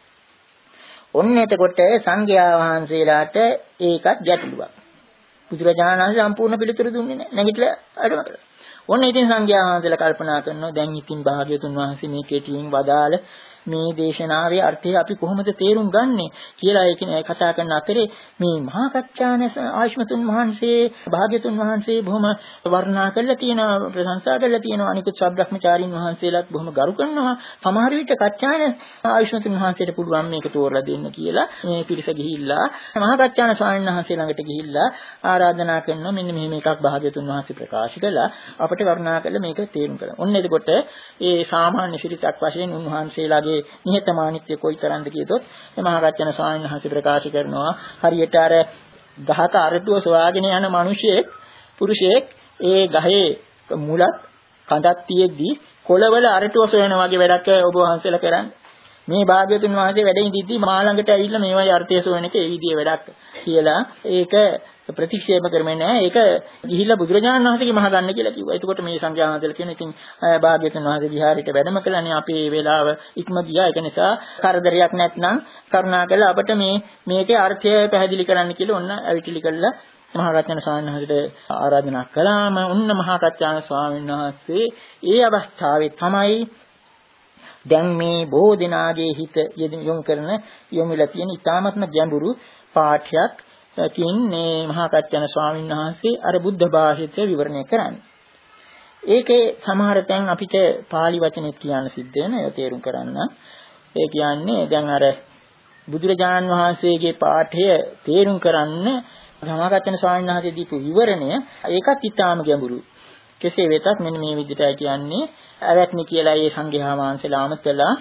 B: ඔන්න එතකොට සංඝයා වහන්සේලාට ඒකත් ගැටලුවක්. බුදුරජාණන් වහන්සේ සම්පූර්ණ පිළිතුරු දුන්නේ නැහැ. නැගිටලා අරම කළා. ඔන්න ඉතින් සංඝයා වහන්සේලා කල්පනා කරනවා දැන් ඉතින් භාග්‍යතුන් වහන්සේ මේ කෙටියෙන් වදාළ මේ දේශනාවේ අර්ථය අපි කොහොමද තේරුම් ගන්නෙ කියලා ඒකනේ කතා කරන අතරේ මේ මහා කච්චාන ආයුෂ්මතුන් වහන්සේ භාග්‍යතුන් වහන්සේ බොහොම වර්ණනා කරලා තියෙනවා ප්‍රශංසා කරලා තියෙනවා අනිකුත් සබ්‍රහ්මචාරීන් වහන්සේලාත් බොහොම ගරු කරනවා සමහර විට කච්චාන ආයුෂ්මතුන් වහන්සේට පුළුවන් මේක තෝරලා දෙන්න කියලා මේ පිරිස ගිහිල්ලා මහා කච්චාන ස්වාමීන් වහන්සේ ළඟට ගිහිල්ලා ආරාධනා කරනවා මෙන්න මෙහෙම එකක් භාග්‍යතුන් වහන්සේ ප්‍රකාශ කළා අපිට වර්ණනා කරලා මේක තේරුම් කරගන්න. ඔන්න එතකොට ඒ සාමාන්‍ය ශිරිතක් වශයෙන් උන්වහන්සේලාගේ නිහතමානීත්වය කොයිතරම්ද කියතොත් මේ මහරජන ස්වාමීන් වහන්සේ ප්‍රකාශ කරනවා හරියට අර ගහක අරටුව සොයාගෙන යන මිනිසෙක් පුරුෂයෙක් ඒ ගහේ මුලක් කඳක් තියෙද්දි කොළවල අරටුව සොයන වගේ වැඩක් ඔබ වහන්සේලා කරන්නේ. මේ භාග්‍යවතුන් වහන්සේ වැඩ ඉඳිද්දි මා ළඟට ඇවිල්ලා මේවයි අර්ථය සොයන එක ඒ විදිහේ වැඩක් කියලා ඒක ප්‍රතික්ෂේප කරන්නේ නැහැ. ඒක ගිහිල්ලා බුදුරජාණන් වහන්සේගේ මහ ගන්න කියලා කිව්වා. එතකොට මේ සංඝයාමතල කියන ඉතින් භාග්‍යවතුන් වහන්සේ විහාරයට වැඩම කළානේ අපි මේ වෙලාව ඉක්ම ගියා. ඒක නිසා කරදරයක් නැත්නම් කරුණාකරලා අපට මේ මේකේ අර්ථය පැහැදිලි කරන්න කියලා ඔන්න ඇවිටිලි කළා. මහා රත්න ස්වාමීන් වහන්සේට ආරාධනා කළාම ඔන්න මහා රත්න ස්වාමීන් වහන්සේ ඒ අවස්ථාවේ තමයි දැන් මේ බොහෝ දෙනාගේ හිත යොමු කරන යොමුලා තියෙන ඊ타ත්ම ගැඹුරු පාඨයක් කින් මේ මහා රත්න ස්වාමීන් වහන්සේ අර බුද්ධ භාෂිතය විවරණය කරන්නේ. ඒකේ සමහර තැන් අපිට pāli වචනෙත් කියන්න සිද්ධ වෙන ඒවා තේරුම් කරන්න. ඒ කියන්නේ දැන් අර බුදුරජාන් වහන්සේගේ පාඨය තේරුම් කරන්න ධම්මගතන ස්වාමීන් වහන්සේ දීපු විවරණය ඒකත් ඊටාම ගැඹුරු. කෙසේ වෙතත් මෙන්න මේ විදිහටයි කියන්නේ අවැත්නි කියලා ඒ සංඝයා වහන්සේලාම කළා.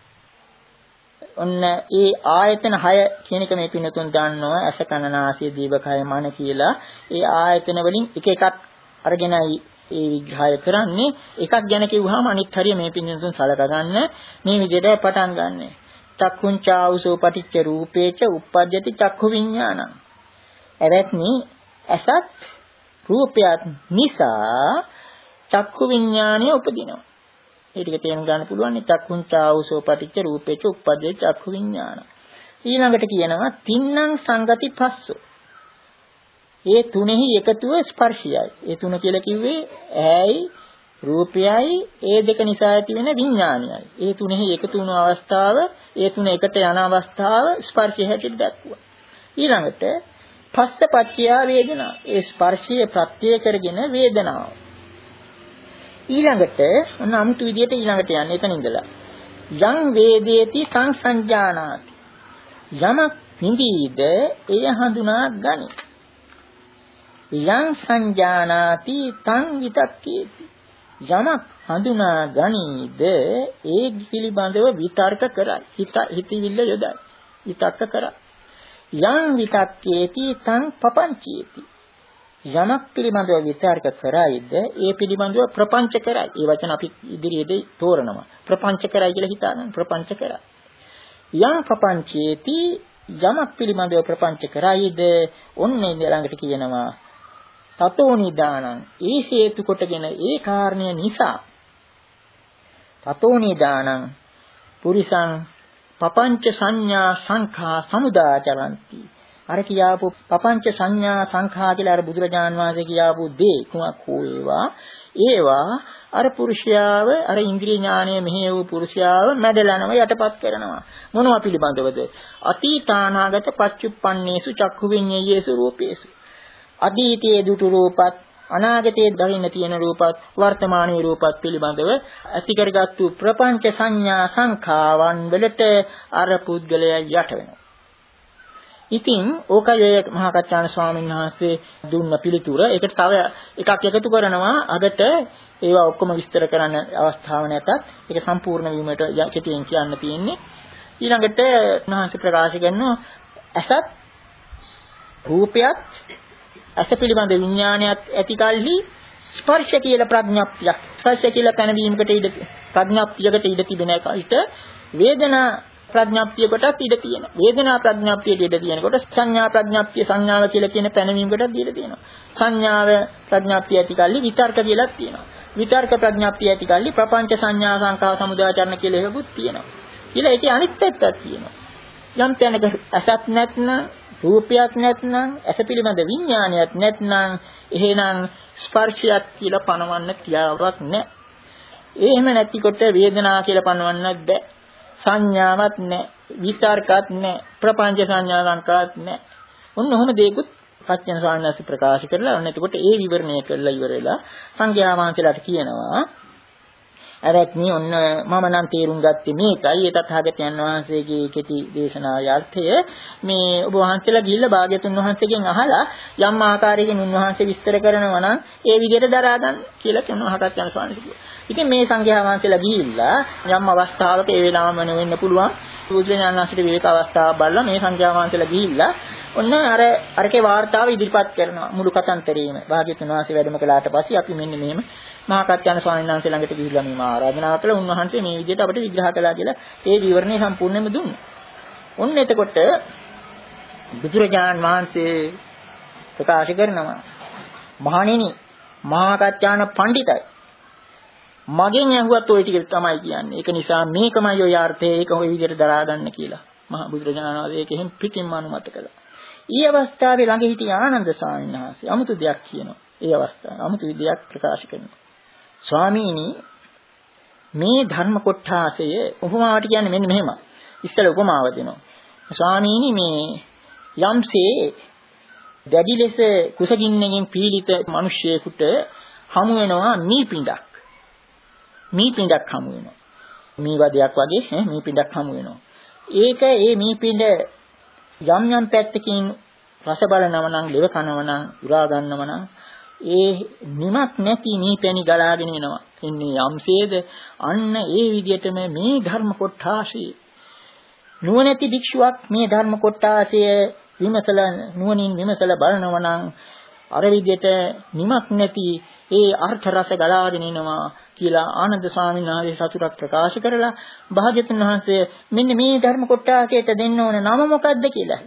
B: ඔන්න ඒ ආයතන හය කියන එක මේ පින්නතුන් දන්නවා. අස කන නාසය දීවකය මන කියලා. ඒ ආයතන වලින් එක එකක් අරගෙනයි ඒ විග්‍රහය කරන්නේ. එකක් ගැන කිව්වහම අනිත් හරිය මේ පින්නතුන් සලකා ගන්න මේ විදිහට පටන් ගන්න. චක්කුංචාවුසෝ පටිච්ච රූපේච උප්පජ්ජති චක්ඛු විඥානං. එවත්නි අසත් රූපයත් නිසා චක්ඛු විඥානය උපදිනවා. ඒ ටික තේරුම් ගන්න පුළුවන්. චක්කුංචාවුසෝ පටිච්ච රූපේච උප්පජ්ජති චක්ඛු විඥානං. ඊළඟට කියනවා තින්නම් සංගති පස්සෝ. ඒ තුනෙහි එකතුව ස්පර්ශයයි. ඒ තුන කියලා කිව්වේ ඇයි රූපයයි ඒ දෙක නිසා ඇති වෙන විඥානයයි. ඒ තුනෙහි එකතු වුණු අවස්ථාව, ඒ තුන එකට යන අවස්ථාව ස්පර්ශය හැටියට දක්වනවා. ඊළඟට පස්ස පච්චය වේදනා. ඒ ස්පර්ශයේ ප්‍රත්‍ය කරගෙන වේදනාව. ඊළඟට ඔන්න අමුතු විදියට ඊළඟට යන්නේ එතන ඉඳලා. යං වේදේති සංසංජානාති. යමක් නිදීද එය හඳුනා ගනි. යං සංජානාති තං විතක්කේති. යමක් හඳුනා ගනීද ඒ පිළිබඳව විතර්ක කරයි. හිත හිතවිල්ල යොදයි. විතක්ක කරයි. යං විතක්කේති තං පපංචේති. යමක් පිළිබඳව විතර්ක කරයිද ඒ පිළිබඳව ප්‍රපංච කරයි. ඒ වචන අපි ඉදිරියේදී තෝරනවා. ප්‍රපංච කරයි කියලා හිතාගන්න. ප්‍රපංච කරයි. යං පපංචේති යමක් පිළිබඳව ප්‍රපංච කරයිද ඔන්නේ ළඟට කියනවා තතෝ නිදානං. ඒ හේතු කොටගෙන ඒ කාරණය නිසා තතෝ නිදානං පුරිසං පපංච සංඥා සංඛා සමුදාචරಂತಿ. අර කියාපු පපංච සංඥා සංඛා කියලා අර බුදුරජාන් වහන්සේ කියාපු දේ කුමක් හෝ ඒවා ඒවා අර පුරුෂයාව අර ඉන්ද්‍රිය ඥානය මෙහෙය වූ පුරුෂයාව මැඩලනව යටපත් කරනවා. මොනවා පිළිබඳවද? අතීතානාගත පච්චුප්පන්නේසු චක්ඛු විඤ්ඤේයේසු රූපේසු. අතීතයේ දුටු රූපත් අනාගතයේ දකින්න තියෙන රූපත් වර්තමානයේ රූපත් පිළිබඳව ඇති කරගත්තු ප්‍රපංච සංඥා සංඛාවන් වලට අර පුද්ගලයා යට වෙනවා. ඉතින් ඕකයි මහා කච්චාන ස්වාමීන් වහන්සේ දුන්න පිළිතුර. ඒකට තව එකක් එකතු කරනවා. අදට ඒවා ඔක්කොම විස්තර කරන්න අවස්ථාව නැතත් ඒක සම්පූර්ණ වීමට කෙටියෙන් කියන්න තියෙන්නේ. ඊළඟට උන්වහන්සේ ප්‍රකාශ කරනවා අසත් රූපයත් අස පිළිබඳ විඥානයත් ඇති කලෙහි ස්පර්ශ කියලා ප්‍රඥාප්තියක් ස්පර්ශ කියලා පැනවීමකට ඉඩ ප්‍රඥාප්තියකට ඉඩ තිබෙන එකට වේදනා ප්‍රඥාප්තියකටත් ඉඩ තියෙනවා. වේදනා ප්‍රඥාප්තියට ඉඩ තියෙනකොට සංඥා ප්‍රඥාප්තිය සංඥාව කියලා කියන පැනවීමකටත් ඉඩ තියෙනවා. සංඥාව ප්‍රඥාප්තිය ඇති කලෙහි විතර්ක කියලාත් තියෙනවා. විතර්ක ප්‍රඥාප්තිය ඇති කලෙහි ප්‍රපංච සංඥා සංඛා සමුදාචරණ කියලා එකකුත් තියෙනවා. ඊළඟ ඒකේ අනිත් පැත්තක් තියෙනවා. යම් තැනක අසත් නැත්නම් රූපයක් නැත්නම් ඇස පිළිබඳ විඥානයක් නැත්නම් එහෙනම් ස්පර්ශයක් කියලා පනවන්න කියාවක් නැහැ. එහෙම නැතිකොට වේදනා කියලා පනවන්නත් බෑ. සංඥාවක් නැහැ. විතර්කත් නැහැ. ප්‍රපංච සංඥා ලංකාවක් නැහැ. ඔන්න ඔහොම දෙයක්ත් සත්‍යන සාන්නසි ප්‍රකාශ කරලා ඔන්න එතකොට ඒ විවරණය කරලා ඉවර වෙලා සංඝයා වහන්සේලාට කියනවා අරත්නි ඔන්න මම නම් තේරුම් ගත්තේ මේකයි. ඒ තථාගතයන් වහන්සේගේ කෙටි දේශනාවේ අර්ථය මේ ඔබ වහන්සේලා ගිහිල්ලා භාග්‍යතුන් වහන්සේගෙන් අහලා යම් ආකාරයකින් උන්වහන්සේ විස්තර කරනවා නම් ඒ විදිහට දරා ගන්න කියලා කියනවා හටත් යන ස්වාමීන් වහන්සේ. ඉතින් මේ සංඝයා වහන්සේලා ගිහිල්ලා යම් අවස්ථාවක ඒ වෙලාවම වෙන්න පුළුවන් බුදුරජාණන් වහන්සේට විවේක අවස්ථාවක් බලලා මේ සංඝයා වහන්සේලා ගිහිල්ලා ඔන්න අර අරකේ වාර්තාව ඉදිරිපත් කරනවා මුළු කතන්තරේම. භාග්‍යතුන් වහන්සේ වැඩම කළාට පස්සේ අපි මෙන්න මෙහෙම මහා කච්චාන ස්වාමීන් වහන්සේ ළඟට ගිහිල්ලා මේ ආරාධනා කළා. උන්වහන්සේ මේ විදිහට අපිට විග්‍රහ කළා කියලා ඒ විවරණය සම්පූර්ණයෙන්ම දුන්නා. ඔන්න එතකොට බුදුරජාන් වහන්සේ ප්‍රකාශ කරනවා මහණෙනි මහා කච්චාන පඬිතයි මගෙන් ඇහුවත් ওই ටික තමයි කියන්නේ. ඒක නිසා මේකමයි ඔය අර්ථය. ඒක ඔය විදිහට දරා ගන්න කියලා මහා බුදුරජාණන් වහන්සේ ඒකෙන් පිටින්ම අනුමත කළා. ඊ අවස්ථාවේ ළඟ හිටිය ආනන්ද ස්වාමීන් වහන්සේ අමුතු දෙයක් කියනවා. ඒ අවස්ථාවේ අමුතු විදියක් ප්‍රකාශ කරනවා. ස්වාමීනි මේ ධර්ම කොටාසය උපමාවට කියන්නේ මෙන්න මෙහෙම. ඉස්සෙල්ලා උපමාව දෙනවා. ස්වාමීනි මේ යම්සේ දැඩි ලෙස කුසගින්නකින් පීඩිත මිනිසෙකුට හමු වෙනවා මී පිඬක්. මී පිඬක් හමු වෙනවා. මී වදයක් වගේ ඈ මී පිඬක් හමු වෙනවා. ඒක ඒ මී පිඬ යම් යම් පැත්තකින් රස බලනව නම්, ලෙව කනව නම්, උරා ගන්නව නම් ඒ නිමක් නැති මී පැණි ගලාගෙන එනවා. එන්නේ යම්සේද අන්න ඒ විදිහටම මේ ධර්ම කොටාශය නුවණැති භික්ෂුවක් මේ ධර්ම කොටාශය විමසලා නුවණින් විමසලා බලනව නම් අර විදිහට නිමක් නැති ඒ අර්ථ රස ගලාගෙන එනවා කියලා ආනන්ද ස්වාමීන් වහන්සේ සතුටක් ප්‍රකාශ කරලා භාග්‍යතුන් වහන්සේ මෙන්න මේ ධර්ම කොටාසයට දෙන්න ඕන නම මොකද්ද කියලා.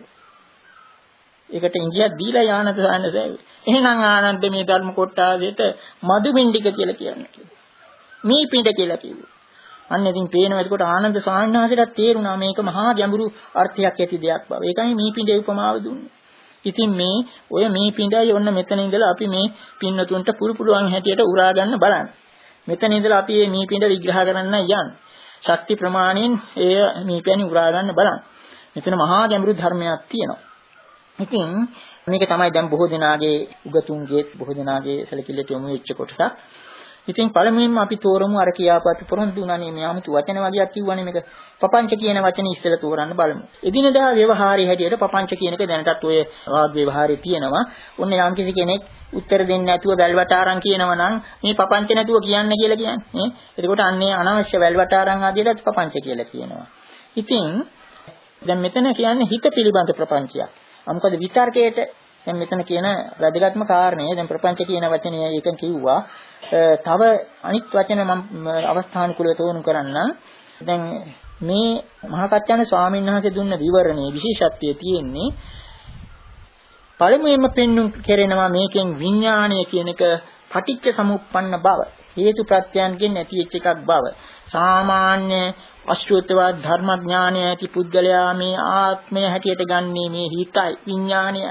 B: ඒකට ඉංග්‍රීසියක් දීලා ආනන්ද ස්වාමීන් වහන්සේ එහෙනම් ආනන්ද මේ ධර්ම කොටාසයට මදුබින්ඩික කියලා කියන්නේ. මේ පිඬ කියලා කිව්වා. අන්න ඉතින් පේනවා එතකොට ආනන්ද ස්වාමීන් වහන්සේට තේරුණා මේක මහා ගැඹුරු අර්ථයක් ඇති දෙයක් බව. ඒකයි මේ පිඬේ උපමාව දුන්නේ. ඉතින් මේ ඔය මේ පිඬයි ඔන්න මෙතන ඉඳලා අපි මේ පින්නතුන්ට පුරු පුරුවන් හැටියට උරා ගන්න බලන්න. මෙතන ඉඳලා අපි මේ මේ පිඬ විග්‍රහ කරන්න යන්නේ. ශක්ති ප්‍රමාණයෙන් ඒ මේ පැණි උරා ගන්න බලන්න. මෙතන මහා ගැඹුරු ධර්මයක් තියෙනවා. ඉතින් මේක තමයි දැන් බොහෝ දෙනාගේ උගතුන්ගේ බොහෝ දෙනාගේ සැලකිල්ලට යොමු වෙච්ච කොටසක්. ඉතින් පළමුවෙන්ම අපි තෝරමු අර කියාපත් පොරොන්දු වුණානේ මේ 아무තු වචන වගේක් කිව්වනේ මේක පපංච කියන වචනේ ඉස්සෙල්ලා තෝරන්න බලමු. එදිනදා ව්‍යවහාරයේ හැටියට පපංච කියන එක දැනටත් ඔය වාග් ව්‍යවහාරයේ තියෙනවා. ඔන්න යම් කිසි කෙනෙක් උත්තර දෙන්නේ නැතුව වැල්වටාරම් කියනවා නම් මේ පපංච නැතුව කියන්න කියලා කියන්නේ. නේ? එතකොට අන්නේ අනවශ්‍ය වැල්වටාරම් ආදියට පපංච කියලා කියනවා. ඉතින් දැන් මෙතන කියන්නේ හිත පිළිබඳ ප්‍රපංචයක්. මොකද විතර්කයට දැන් මෙතන කියන වැදගත්ම කාරණය දැන් ප්‍රපංච කියන වචනේ එකෙන් කිව්වා. තව අනිත් වචන මම අවස්ථානුකූලව තෝරනු කරන්න. දැන් මේ මහා කච්චාන ස්වාමීන් වහන්සේ දුන්න විවරණයේ විශේෂත්වය තියෙන්නේ පළමුවෙන්ම පෙන්වුම් කෙරෙනවා මේකෙන් විඥාණය කියන එක පටිච්ච සමුප්පන්න බව. හේතු ප්‍රත්‍යයන්ගෙන් ඇති වෙච්ච එකක් බව. සාමාන්‍ය අශෘතවත් ධර්මඥානය ඇති පුද්ගලයා මේ ආත්මය හැටියට ගන්නේ මේ හිතයි විඥාණයයි.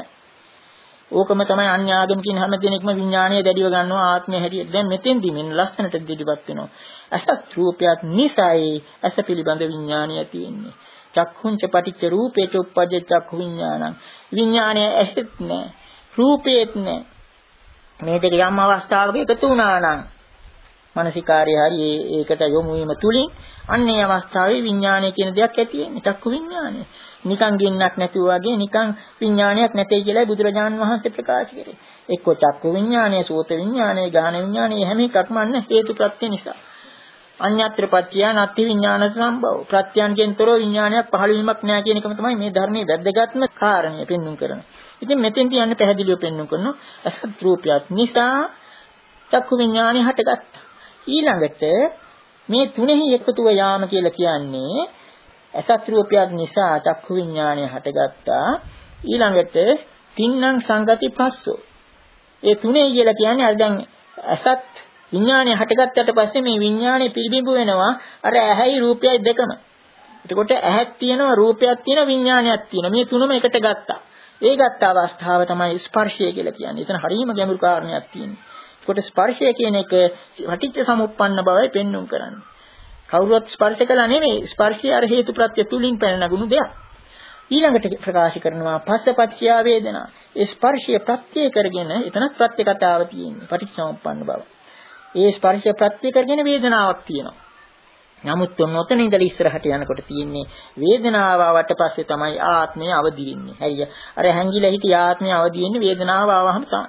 B: ඕකම තමයි අන්‍යාගමිකින් හැම දෙනෙක්ම විඥාණය දැඩිව ගන්නවා ආත්මය හැටියට. දැන් මෙතෙන්දි මෙන්න ලස්සනට දෙඩිපත් වෙනවා. අසත් රූපයක් නිසයි අස පිළිබඳ විඥාණය තියෙන්නේ. චක්ඛුංච පටිච්ච රූපේච උප්පජ්ජ චක්ඛු විඥානං. විඥාණය ඇහෙත් නැහැ. රූපේත් නැහැ. මේ දෙක යම් අවස්ථාවක එකතු වුණා නම් මානසිකාර්ය හරි ඒකට යොමු වීම තුලින් අන්නේ අවස්ථාවේ විඥාණය කියන දෙයක් ඇති වෙන්නේ. චක්කු විඥාණය. නිකන් ගෙන්නක් නැතුව වගේ නිකන් විඥානයක් නැtei කියලා බුදුරජාණන් වහන්සේ ප්‍රකාශ කරේ. එක්ක චක්කු විඥානය, සෝත විඥානය, ගාහන විඥානය හැම එකක්ම අන්න හේතු ප්‍රත්‍ය නිසා. අඤ්ඤත්‍ර පත්‍ය නැති විඥාන සම්භව. ප්‍රත්‍යයන්ගෙන් තොරව විඥානයක් පහළ වීමක් නැහැ කියන එකම තමයි මේ ධර්මයේ වැදගත්ම කාරණය පෙන්වුම් කරන්නේ. ඉතින් මෙතෙන්දී යන්නේ පැහැදිලිව පෙන්වුම් කරනවා අසත් රූපයක් නිසා චක්කු විඥානය හටගත්තා. ඊළඟට මේ තුනෙහි එකතුව යාම කියලා කියන්නේ අසත් රූපයක් නිසා චක්කු විඥානය හටගත්තා. ඊළඟට තින්නම් සංගති පස්සෝ. ඒ තුනේ කියලා කියන්නේ අර දැන් අසත් විඥානය හටගත්තට පස්සේ මේ විඥානය පිළිබිඹු වෙනවා අර ඇහැයි රූපයයි දෙකම. එතකොට ඇහක් තියෙනවා, රූපයක් තියෙනවා, විඥානයක් තියෙනවා. මේ තුනම එකට ගත්තා. ඒ ගත්ත අවස්ථාව තමයි ස්පර්ශය කියලා කියන්නේ. එතන හරියම ගැඹුරු කාරණයක් තියෙනවා. ඒකට ස්පර්ශය කියන එක පටිච්ච සමුප්පන්න බවයි පෙන්වුම් කරන්නේ. කවුරුවත් ස්පර්ශ කළා නෙමෙයි. ස්පර්ශය අර හේතු ප්‍රත්‍ය තුලින් පැන නගුණු දෙයක්. ඊළඟට ප්‍රකාශ කරනවා පස්සපච්චය වේදනා. ඒ ස්පර්ශය ප්‍රත්‍ය කරගෙන එතනත් ප්‍රත්‍ය කතාව තියෙන්නේ. පටිච්ච සමුප්පන්න බව. ඒ ස්පර්ශය ප්‍රත්‍ය කරගෙන වේදනාවක් තියෙනවා. නමුත් ඔතන ඉඳලා ඉස්සරහට යනකොට තියෙන්නේ වේදනාව ආවට පස්සේ තමයි ආත්මය අවදි වෙන්නේ. හරිය. අර හැංගිලා හිටිය ආත්මය අවදි වෙන්නේ වේදනාව ආවහම තමයි.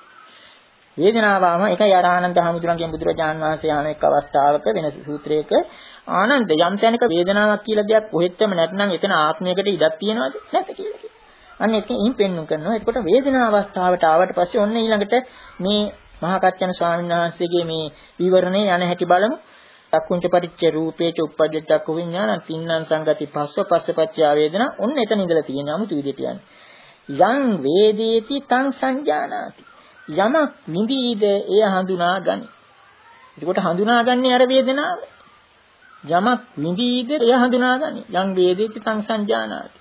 B: වේදනාව ආවම ඒකයි ආර ආනන්ද හැමතුරුන්ගෙන් බුදුරජාණන් වහන්සේ ආන එක් අවස්ථාවක වෙන සූත්‍රයක ආනන්ද යම් තැනක වේදනාවක් කියලා දෙයක් කොහෙත්ම නැත්නම් එතන ආත්මයකට ඉඩක් තියනවද නැත කියලා කියනවා. අන්න ඒකෙන් පෙන්වුම් කරනවා. එතකොට වේදනා අවස්ථාවට ආවට පස්සේ ඔන්න ඊළඟට මේ මහා කච්චන ස්වාමීන් වහන්සේගේ මේ විවරණේ යන හැටි බලමු. චක්කුංච පරිච්ඡ රූපේච උප්පජ්ජ චක්කු විඥාන තින්නම් සංගති පස්ස පස්සපච්චය වේදනා. ඔන්න එතන ඉඳලා තියෙන 아무තු විදිහට යන්නේ. යං වේදේති තං සංජානාති. යමක් විඳීද එය හඳුනා ගනි. එතකොට හඳුනාගන්නේ අර වේදනාව. යමක් විඳීද එය හඳුනාගනි. යං වේදේති තං සංජානාති.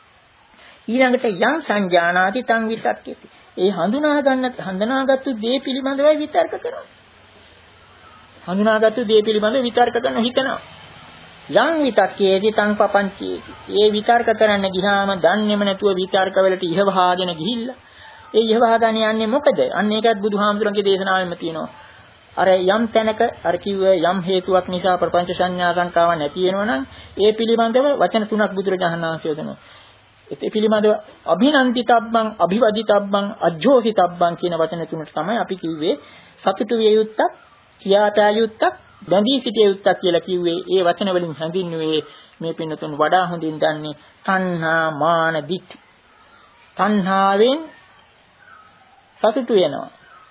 B: ඊළඟට යං සංජානාති තං විතක්කේති. ඒ හඳුනා ගන්න හඳුනාගත්තු දේ පිළිබඳවයි විතර්ක කරනවා. හඳුනාගත්තු දේ පිළිබඳව විතර්ක කරන හිතනවා. යං විතක්කේති තං පපංචේති. ඒ විතර්ක කරන්න ගියාම දන්නේම නැතුව විතර්ක වලට ඉහවහාගෙන ගිහිල්ලා ඒ ඉහවහාගෙන යන්නේ මොකද? අන්න ඒකත් බුදුහාමුදුරන්ගේ දේශනාවෙම තියෙනවා. අර යම් තැනක අර කිව්ව යම් හේතුවක් නිසා ප්‍රපංච සංඥා සංකාවක් නැති වෙනවනම් ඒ පිළිබඳව වචන තුනක් බුදුරජාණන් වහන්සේ යොදනවා. ඒ පිළිබඳව අභිනන්දිතබ්බං අභිවදිතබ්බං අජ්ජෝසිතබ්බං කියන වචන තුනට තමයි අපි කිව්වේ සතුටු විය යුත්තක්, කියාපෑ යුත්තක්, බැඳී සිටිය යුත්තක් කියලා කිව්වේ. ඒ වචන වලින් හැඳින්වුවේ මේ පින්නතුන් වඩා හොඳින් දන්නේ තණ්හා මාන දිට්ඨි. තණ්හාවෙන් සතුටු වෙනවා.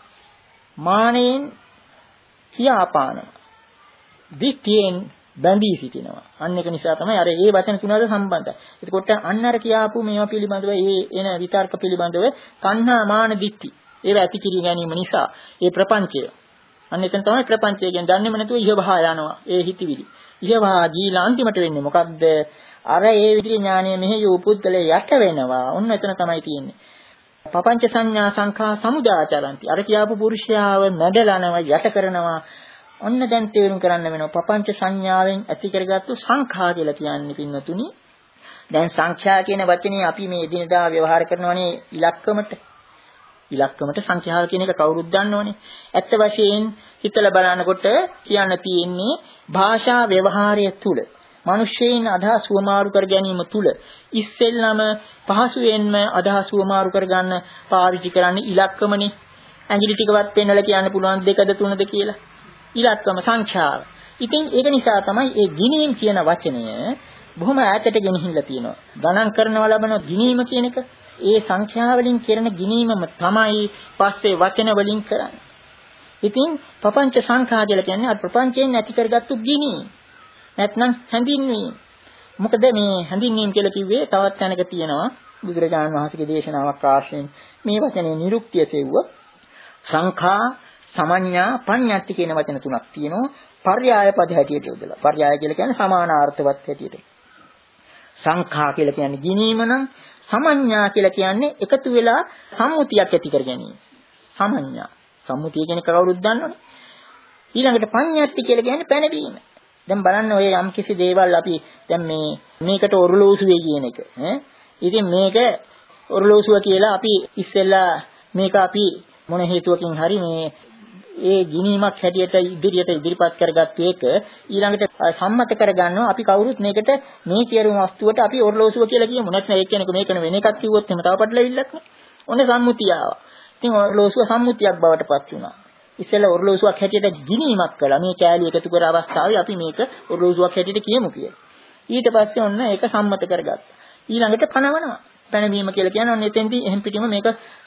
B: මානෙන් කියාපානවා. දිට්ඨියෙන් බැඳී සිටිනවා. අන්න ඒක නිසා තමයි අර ඒ වචන තුනකට සම්බන්ධයි. එතකොට අන්න අර කියාපු මේවා පිළිබඳව ඒ එන විතර්ක පිළිබඳව තණ්හා මාන දිට්ඨි ඒවා ඇති කිරී ගැනීම නිසා ඒ ප්‍රපංචය. අන්න එතන තමයි ප්‍රපංචය කියන්නේ. දන්නේම නැතුව ඉහවහා යනවා ඒ හිතවිලි. ඉහවහා ගිහිලා අන්තිමට වෙන්නේ මොකද්ද? අර ඒ විදිහේ ඥානය මෙහි යූපුද්ගලේ යට වෙනවා. ඔන්න එතන තමයි තියෙන්නේ. පපංච සංඥා සංඛා සමුදාචරಂತಿ. අර කියාපු පුරුෂයාව මැඩලනවා, යට කරනවා. ඔන්න දැන් තේරුම් කරන්න වෙනවා පපංච සංඥාවෙන් ඇති කරගත්තු සංඛා කියලා කියන්නේ පින්නතුනි. දැන් සංඛ්‍යා කියන වචනේ අපි මේ එදිනදා ව්‍යවහාර කරනවනේ ඉලක්කමට. ඉලක්කමට සංඛ්‍යාව කියන එක කවුරුත් දන්නවනේ. ඇත්ත වශයෙන් හිතලා බලනකොට කියන්න තියෙන්නේ භාෂා ව්‍යවහාරය තුල මිනිස්සෙයින් අදහස් වමාරු කර ගැනීම තුල ඉස්සෙල්ලාම පහසුවෙන්ම අදහස් වමාරු කරගන්න පාවිච්චි කරන්නේ ඉලක්කමනේ. ඇඟිලි ටිකවත් පෙන්වලා කියන්න පුළුවන් දෙකද තුනද කියලා. ඉලක්කම සංඛ්‍යාව. ඉතින් ඒක නිසා තමයි ඒ ගිනීම් කියන වචනය බොහොම ඈතට ගෙනහිල්ලා තියෙනවා. ගණන් කරනවා ලබන ගිනීම කියන එක ඒ සංඛ්‍යා වලින් කරන ගිනීමම තමයි පස්සේ වචන වලින් කරන්නේ. ඉතින් පපංච සංඛා කියලා කියන්නේ අර ප්‍රපංචයෙන් ඇති කරගත්තු ගිනීම. නැත්නම් හැඳින්වීම. මොකද මේ හැඳින්වීම කියලා කිව්වේ තවත් තැනක තියෙනවා බුදුරජාණන් වහන්සේගේ දේශනාවක් ආශ්‍රයෙන් මේ වචනේ නිරුක්තිය සෙව්ව සංඛා සමඤ්ඤා පඤ්ඤාති කියන වචන තුනක් තියෙනවා. පර්යාය පද හැටියට යොදලා. පර්යාය කියලා කියන්නේ සමානාර්ථවත් හැටියට. සංඛා කියලා කියන්නේ ගිනීම නම් සමඤ්ඤා කියලා කියන්නේ එකතු වෙලා සම්මුතියක් ඇති කර ගැනීම. සමඤ්ඤා. සම්මුතිය කියන්නේ කවුරුත් දන්නවනේ. ඊළඟට පඤ්ඤාති කියලා කියන්නේ පැනවීම. දැන් බලන්න ඔය යම් කිසි දේවල් අපි දැන් මේ මේකට ඔරලෝසුවේ කියන එක ඈ ඉතින් මේක ඔරලෝසුව කියලා අපි ඉස්සෙල්ලා මේක අපි මොන හේතුවකින් හරි මේ ඒ ගිනීමක් හැටියට ඉදිරියට ඉදිරිපත් කරගත්තු එක ඊළඟට සම්මත කරගන්නවා අපි කවුරුත් මේකට මේ කියන වස්තුවට අපි ඔරලෝසුව කියලා කියමු. නැත්නම් ඒ කෙනෙක් මේකන වෙන එකක් කිව්වොත් එහෙම තව පටලවිල්ලක් නේ. ඔන්නේ සම්මුතිය ආවා. ඉතින් ඔරලෝසුව සම්මුතියක් බවට පත් වුණා. ඉස්සෙල්ලා ඔරලෝසුවක් හැටියට ගිනීමක් කළා. මේ කෑලි එකතු කර අවස්ථාවේ අපි මේක ඔරලෝසුවක් හැටියට කියමු කියලා. ඊට පස්සේ ඔන්න ඒක සම්මත කරගත්තා. ඊළඟට පනවනවා. පැනවීම කියලා කියන්නේ ඔන්න එතෙන්දී එහෙන් පිටිම මේක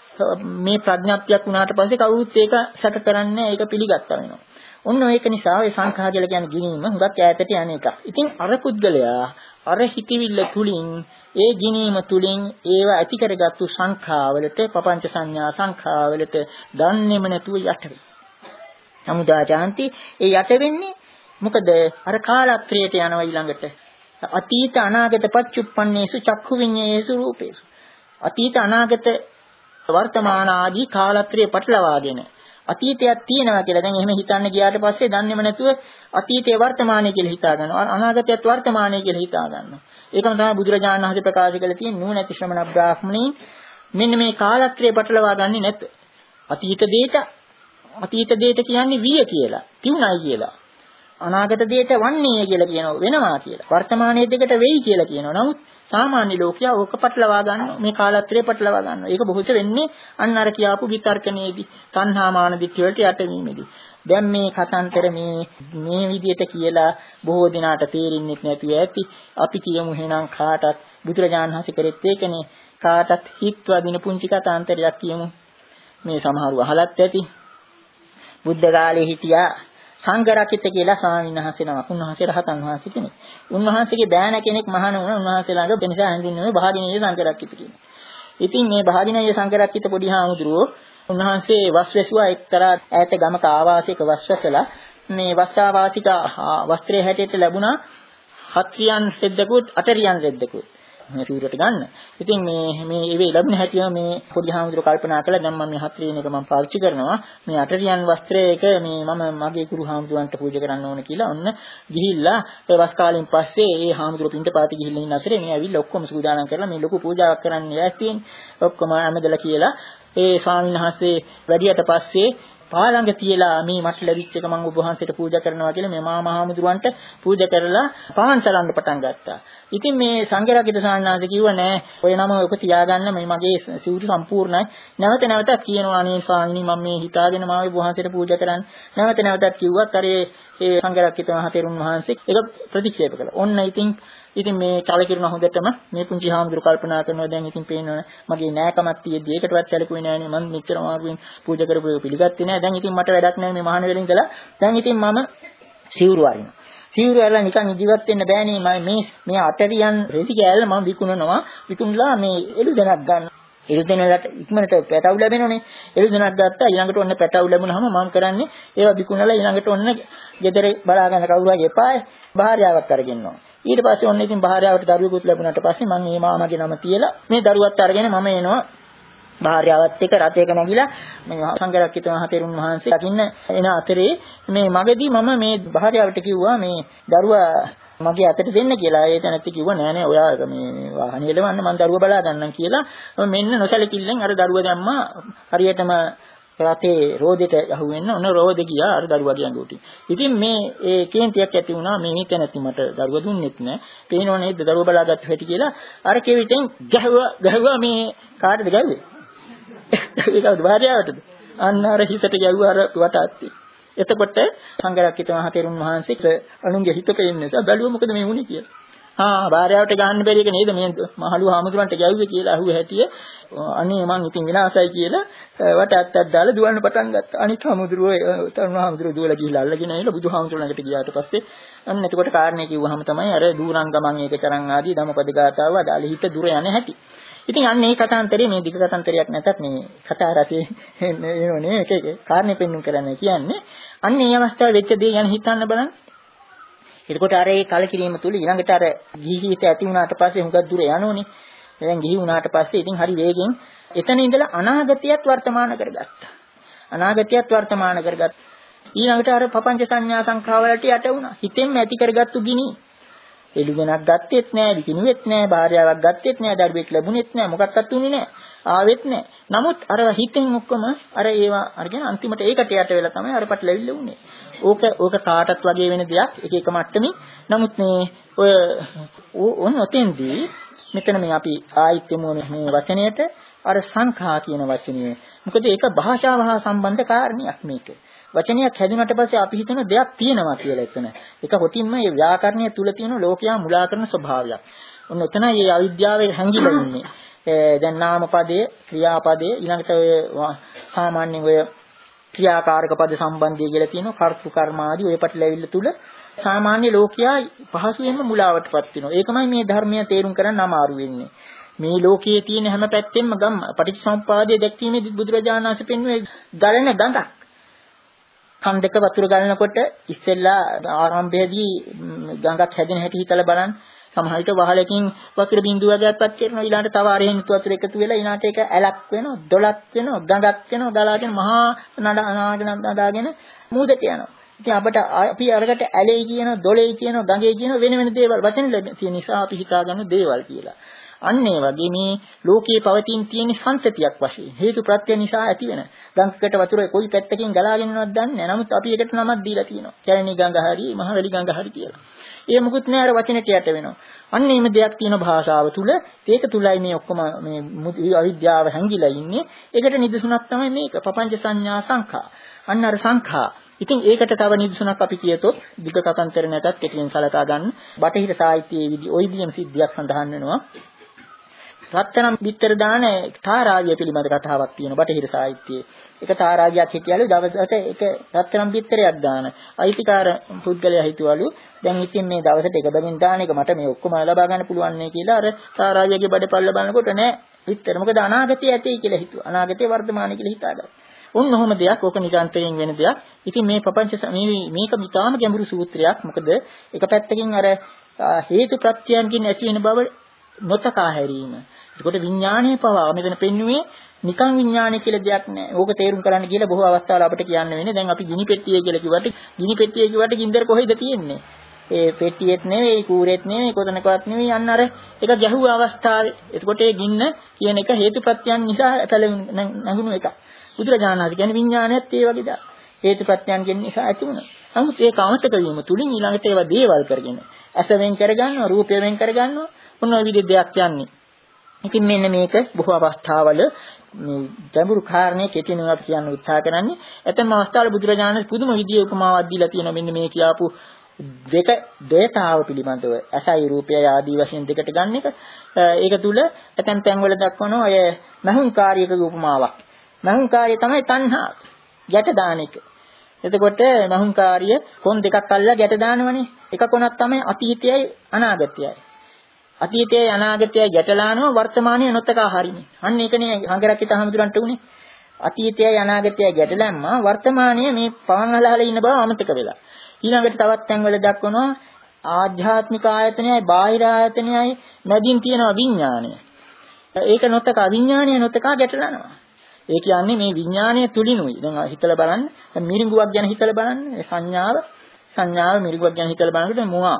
B: මේ ප්‍රඥාප්තියක් වුණාට පස්සේ කවුරුත් ඒක සැක කරන්නේ ඒක පිළිගත්තා වෙනවා. ඔන්න ඒක නිසා ඒ සංඛා කියලා කියන්නේ ගිනීම හුඟක් ඈතට යන එක. ඉතින් අර පුද්ගලයා අර හිතවිල්ල තුලින් ඒ ගිනීම තුලින් ඒව ඇති කරගත්තු සංඛාවලට පపంచ සංඥා සංඛාවලට දන්නේම නැතුව යට වෙනවා. සමුදාචාන්ති ඒ යට වෙන්නේ මොකද අර කාලත්‍රයට යනවා ඊළඟට. අතීත අනාගත පච්චුප්පන්නේසු චක්ඛු විඤ්ඤේසු රූපේසු. අතීත අනාගත වර්තමාන ආදී කාලත්‍රයේ පටලවාගෙන අතීතයක් තියෙනවා කියලා දැන් එහෙම හිතන්න ගියාට පස්සේ දන්නේම නැතුව අතීතයේ වර්තමානයේ කියලා හිතා ගන්නවා. අනාගතයත් වර්තමානයේ කියලා හිතා ගන්නවා. ඒකම තමයි බුදුරජාණන් වහන්සේ ප්‍රකාශ කළ තියෙන නුවණැති ශ්‍රමණ බ්‍රාහ්මණීන් මෙන්න මේ කාලත්‍රයේ පටලවා ගන්නේ නැත. අතීත දේට අතීත දේට කියන්නේ විය කියලා, තියුණයි කියලා. අනාගත දේට වන්නේ කියලා කියනවා වෙනවා කියලා. වර්තමානයේ දෙකට වෙයි කියලා කියනවා. නමුත් සාමාන්‍ය ලෝකයා ඕක පටලවා ගන්නවා. මේ කාලත්‍රය පටලවා ගන්නවා. ඒක බොහෝට වෙන්නේ අන්න අර කියාපු විතර්කණයේදී, තණ්හා මාන දිට්ඨිය වලට යටවීමේදී. දැන් මේ කතාන්තර මේ මේ විදියට කියලා බොහෝ දිනාට තේරෙන්නේ නැතුව ඇති. අපි කියමු එහෙනම් කාටත් බුදුරජාණන් වහන්සේ කරෙත් ඒකනේ. කාටත් හිත් වදින පුංචි කතාන්තරයක් කියමු. මේ සමහරව අහලත් ඇති. බුද්ධ කාලේ හිටියා සංඝරක්කිත කියලා ස්වාමීන් වහන්සේ නමක්. උන්වහන්සේ රහතන් වහන්සේ කෙනෙක්. උන්වහන්සේගේ බෑන කෙනෙක් මහාන වුණා. උන්වහන්සේ ළඟ වෙනසා හඳින්නේ භාගිනීය සංඝරක්කිත කියලා. ඉතින් මේ භාගිනීය සංඝරක්කිත පොඩි හාමුදුරුවෝ උන්වහන්සේ වස්වැසුවා එක්තරා ඈත ගමක ආවාසයක වස්වැසලා මේ වස්තාවාසික වස්ත්‍රයේ හැටියට ලැබුණා හත්රියන් රෙද්දකුත් අටරියන් රෙද්දකුත් මේ සිවුරට ගන්න. ඉතින් මේ මේ ඒවේ ලැබුණ හැටිය මේ පොඩි හාමුදුරුවෝ කල්පනා කළා දැන් මම මේ හත්රියන් එක මම පාවිච්චි කරනවා. මේ අටරියන් වස්ත්‍රයක මේ මම මගේ ගුරු හාමුදුරුවන්ට පූජා කරන්න ඕන කියලා ඔන්න ගිහිල්ලා ඒ වස් කාලෙන් පස්සේ ඒ හාමුදුරුවෝ පින්ඩපාතේ ගිහිල්ලා ඉන්න අතරේ මේ ඇවිල්ලා ඔක්කොම සූදානම් කරලා මේ ලොකු පූජාවක් කරන්න යැස්තින් ඔක්කොම ඇමදලා කියලා ඒ ස්වාමීන් වහන්සේ වැඩියට පස්සේ පාළඟ තියලා මේ මට ලැබිච්ච එක මම ඔබ වහන්සේට පූජා කරනවා කියලා මේ මහා මහමුදුරන්ට පූජා කරලා පහන් සලන්න පටන් ගත්තා. ඉතින් මේ සංඝරක්කිත සාන්නාංශ කිව්වා නෑ ඔය නම ඔක තියාගන්න මේ මගේ සිවුරු සම්පූර්ණයි. නැවත නැවතත් කියනවා අනේ ස්වාමීනි මම මේ හිතාගෙන මාව ඔබ වහන්සේට පූජා කරන්න. නැවත නැවතත් කිව්වත් අර ඒ සංඝරක්කිත මහතෙරුන් වහන්සේ ඒක ප්‍රතික්ෂේප කළා. ඔන්න ඉතින් ඉතින් මේ කලකිරුණ හොඳටම මේ පුංචි හාමුදුරු කල්පනා කරනවා දැන් ඉතින් පේනවනේ මගේ නෑකමක් තියෙද්දි ඒකටවත් සැලකුවේ නෑනේ මම මෙච්චර මාරුවෙන් පූජා කරපු එක පිළිගත්තේ නෑ දැන් ඉතින් මට වැඩක් නෑ මේ මහාන වෙලෙන් ඉඳලා දැන් ඉතින් මම සිවුරු අරිනවා සිවුරු අරලා නිකන් ඉදිවත් වෙන්න බෑනේ මම මේ මේ අටරියන් රෙදි කෑල්ල මම විකුණනවා විකුණලා මේ එළු දෙනක් ගන්න එළු දෙනලට ඉක්මනට පැටවු ලැබෙනෝනේ එළු දෙනක් ගත්තා ඊළඟට ඔන්න පැටවු ලැබුණාම මම කරන්නේ ඒවා විකුණලා ඊළඟට ඔන්න ගෙදර බලා ගන්න කවුරු හරි එපායි භාර්යාවක් අරගෙනවා ඊට පස්සේ ඔන්න ඉතින් භාර්යාවට දරුවෙකුත් ලැබුණාට පස්සේ මම මේ මාමගේ නම තියලා මේ දරුවත් අරගෙන මම එනවා භාර්යාවත් එක්ක රථයක නැගිලා මේ සංඝරක්කිත මහතෙරුන් වහන්සේ දකින්න එන අතරේ මේ මගදී මම මේ භාර්යාවට කිව්වා මේ දරුවා මගේ අතට දෙන්න කියලා. ඒ තැනත් කිව්වා නෑ නෑ ඔයා මේ වාහනේ එලවන්න මම දරුවා බලා ගන්නම් කියලා. මෙන්න නොසලකිල්ලෙන් අර දරුවා දැම්මා හරියටම රතේ රෝදෙට යහුවෙන්න ඔන්න රෝදෙ ගියා අර දරුවාගේ ඇඟුට. ඉතින් මේ ඒ කේන්තියක් ඇති වුණා මේ හිත නැති මට දරුවා දුන්නෙත් නෑ. පේනව නේද දරුවා බලාගත්ත හැටි කියලා. අර කෙවිතෙන් ගැහුවා ගැහුවා මේ කාටද ගැහුවේ? ඒකවද භාර්යාවටද? අන්න අර හිතට ගැහුවා අර වටාත්තේ. එතකොට සංඝරක්කිත මහතෙරුන් වහන්සේට අනුන්ගේ හිත පේන නිසා බැලුවා මොකද මේ වුනේ කියලා. ආ භාර්යාවට ගන්න බැරි එක නේද මේ මහලු හාමුදුරන්ට ගැව්වේ කියලා අහුව හැටිය. අනේ මං ඉතින් විනාසයි කියලා වටාත්තක් දාලා දුවන්න පටන් ගත්තා. අනිත් හාමුදුරුවෝ තරුණ හාමුදුරුවෝ දුවලා ගිහිල්ලා අල්ලගෙන ඇවිල්ලා බුදුහාමුදුරුවෝ ළඟට ගියාට පස්සේ අන්න එතකොට කාරණේ කිව්වහම තමයි අර දූරං ගමන් ඒක තරම් ආදී ධම්මපද ගාතාව අදාළ හිත දුර යන්නේ හැටි. ඉතින් අන්න මේ කතාන්තරේ මේ දිග කතාන්තරයක් නැතත් මේ කතා රසයේ එනෝනේ එක එක කාරණේ පෙන්වන්න කරන්නේ කියන්නේ අන්න මේ අවස්ථාවේ වෙච්ච දේ ගැන හිතන්න බලන්න. එතකොට අර ඒ කලකිරීම තුල ඊළඟට අර ගිහිහිත ඇති වුණාට පස්සේ හුඟක් දුර යනෝනේ. දැන් ගිහි වුණාට පස්සේ ඉතින් හරි වේගෙන් එතන ඉඳලා අනාගතයත් වර්තමාන කරගත්තා. අනාගතයත් වර්තමාන කරගත්තා. ඊළඟට අර පపంచ සංඥා සංඛාවලට යට වුණා. හිතෙන්ම ඇති කරගත්තු ගිනි. එළුවෙනක් ගත්තෙත් නෑ, විකිනුවෙත් නෑ, භාර්යාවක් ගත්තෙත් නෑ, දරුවෙක් ලැබුණෙත් නෑ, මොකක්වත් උනේ නෑ. ආවෙත් නෑ. නමුත් අර හිතෙන් ඔක්කොම අර ඒවා අරගෙන අන්තිමට ඒකට යට වෙලා තමයි අර පටලැවිල්ල උනේ. ඕක ඕක කාටත් වගේ වෙන දෙයක් එක එක මට්ටමින්. නමුත් මේ ඔය ඕන ඔතෙන්දී මෙතන මේ අපි ආයිත් යමු මේ වචනයට අර සංඛා කියන වචනය. මොකද ඒක භාෂාව හා සම්බන්ධ කාරණයක් මේක. වචනයක් හැදුනට පස්සේ අපි හිතන දෙයක් තියෙනවා කියලා එතන. ඒක හොතින්ම මේ ව්‍යාකරණය තුල තියෙන ලෝකයා මුලා කරන ස්වභාවයක්. ඔන්න එතනයි මේ අවිද්‍යාවේ හැංගිලා ඉන්නේ. දැන් නාම පදයේ ක්‍රියාපදයේ ඊළඟට ඔය සාමාන්‍යයෙන් ඔය ක්‍රියාකාරක පද සම්බන්ධය කියලා තියෙනවා කර්තෘ කර්ම ආදී ඔය පැටලෙවිල්ල තුල සාමාන්‍ය ලෝකයා පහසුවෙන්ම මුලාවටපත් වෙනවා. ඒකමයි මේ ධර්මය තේරුම් ගන්න අමාරු වෙන්නේ. මේ ලෝකයේ තියෙන හැම පැත්තෙම ගම් පටිච්චසමුප්පාදයේ දැක්වීමේදී බුදුරජාණන් වහන්සේ පෙන්වුවේ ගලන ගඟක්. කන්දක වතුර ගලනකොට ඉස්සෙල්ලා ආරම්භයේදී ගඟක් හැදෙන හැටි හිතලා බලන්න. සමහර විට වහලකින් වතුර බිඳුවකටපත් කරනවා ඊළඟට තව ආරෙන් වතුර එකතු වෙලා ඊළාට ඒක ඇලක් වෙනවා දොලක් වෙනවා ගඟක් වෙනවා ගලාගෙන මහා නඩාගෙන නදාගෙන මූදට යනවා. ඉතින් අපිට අපි අරකට ඇලේ කියන දොලේ කියන ගඟේ කියන වෙන වෙන දේවල් වචන තියෙන නිසා අපි හිතාගන්න දේවල් කියලා. අන්න ඒ වගේ මේ ලෝකයේ පවතින තියෙන සංතතියක් වශයෙන් හේතු ප්‍රත්‍ය නිසා ඇති වෙන ගඟකට වතුර කොයි පැත්තකින් ගලාගෙන යනවද දන්නේ නැහැ. නමුත් අපි ඒකට නමක් දීලා තියෙනවා. කැලණි ගඟ හරි මහවැලි ගඟ හරි කියලා. ඒ මොකුත් නෑ අර වචනෙට යට වෙනවා. අන්න එහෙම දෙයක් තියෙන භාෂාව තුල ඒක තුලයි මේ ඔක්කොම මේ අවිද්‍යාව හැංගිලා ඉන්නේ. ඒකට නිදසුනක් තමයි මේක. පపంచ සංඥා සංඛා. අන්න අර සංඛා. ඉතින් ඒකට තව නිදසුනක් අපි කියතොත් දිග කතාන්තර නැතත් කෙටියෙන් සලකා ගන්න. බටහිර සාහිත්‍යයේ විදි ওই විදියම සිද්ධියක් සඳහන් වෙනවා. රත්තරන් බිත්තර දාන තාරාවිය පිළිබඳ කතාවක් තියෙනවා බටහිර සාහිත්‍යයේ. එක තාරාවියක් හිටියලු දවසකට එක රත්තරන් බිත්තරයක් දාන. අයිතිකාර පුද්ගලයා හිතුවලු දැන් ඉතින් මේ දවසට එක බැගින් දාන එක මට මේ ඔක්කොම ලබා ගන්න පුළුවන් නේ කියලා අර තාරාවියගේ බඩපල්ල බලනකොට නෑ බිත්තර. මොකද අනාගතය ඇතේ කියලා හිතුවා. අනාගතේ වර්තමානයේ කියලා හිතාගත්තා. උන් ඔහොම දෙයක් ඕක නිකාන්තයෙන් වෙන දෙයක්. ඉතින් මේ ප්‍රපංච මේ මේක මිතාම ගැඹුරු සූත්‍රයක්. මොකද එක පැත්තකින් අර හේතු ප්‍රත්‍යයන්කින් ඇති වෙන බව නොතකා හැරීම. ඒකට විඥානයේ පවා මෙතන පෙන්වුවේ නිකන් විඥානය කියලා දෙයක් නෑ. ඕක තේරුම් කරන්න කියලා බොහෝ අවස්ථාවල අපිට කියන්න වෙන්නේ. දැන් අපි ගිනි පෙට්ටිය කියලා කිව්වට ගිනි පෙට්ටිය කිව්වට ගින්දර කොහෙද තියෙන්නේ? ඒ පෙට්ටියෙත් නෙවෙයි, කූරෙත් නෙවෙයි, කොතනකවත් නෙවෙයි යන්න අර එක ගැහුව අවස්ථාවේ. එතකොට ඒ ගින්න කියන එක හේතුප්‍රත්‍යයන් නිසා නැගුණු එකක්. බුදුරජාණන් වහන්සේ කියන්නේ විඥානයත් ඒ වගේ දා. හේතුප්‍රත්‍යයන්ගෙන් නිසා ඇති වුණා. නමුත් ඒක අමතක වීම තුලින් ඊළඟට ඒවා දේවල් කරගෙන ඇස වෙන් කරගන්නවා, රූපය වෙන් කරගන්නවා. මොන විදිහේ දෙයක් යන්නේ. ඉතින් මෙන්න මේක බොහෝ අවස්ථාවල මේ ගැඹුරු කාරණේ කෙටිනවා අපි කියන්න උත්සාහ කරන්නේ. ඇතැම් අවස්ථාවල බුදුරජාණන් පුදුම විදිහේ උපමාවක් දීලා තියෙනවා. මෙන්න මේ කියාපු දෙක දේතාව පිළිබඳව අසයි රූපය ආදී වශයෙන් දෙකට ගන්න එක. ඒක තුල ඇතැම් තැන්වල දක්වනවා අය මහුංකාරියක උපමාවක්. මහුංකාරිය තමයි තණ්හා ගැට දාන එක. එතකොට මහුංකාරිය කොන් දෙකක් අල්ලලා ගැට දානවනේ. එක කොනක් තමයි අතීතයයි අනාගතයයි. අතීතයයි අනාගතයයි ගැටලානවා වර්තමානයේ නොතකා හරිනේ. අන්න ඒකනේ හංගරක්කිත හමුදුරන්ට උනේ. අතීතයයි අනාගතයයි ගැටලම්මා වර්තමානයේ මේ පවන් අහලා ඉන්න බව අමතක වෙලා. ඊළඟට තවත් තැන්වල දක්වනවා ආධ්‍යාත්මික ආයතනයයි බාහිර ආයතනයයි මැදින් තියෙනවා විඥානය. ඒක නොතකා විඥානය නොතකා ගැටලනවා. ඒ කියන්නේ මේ විඥානය තුලිනුයි. දැන් හිතලා බලන්න මිරිඟුවක් ගැන හිතලා බලන්න සංඥාව සංඥාව මිරිඟුවක් ගැන හිතලා බලනකොට මොනවා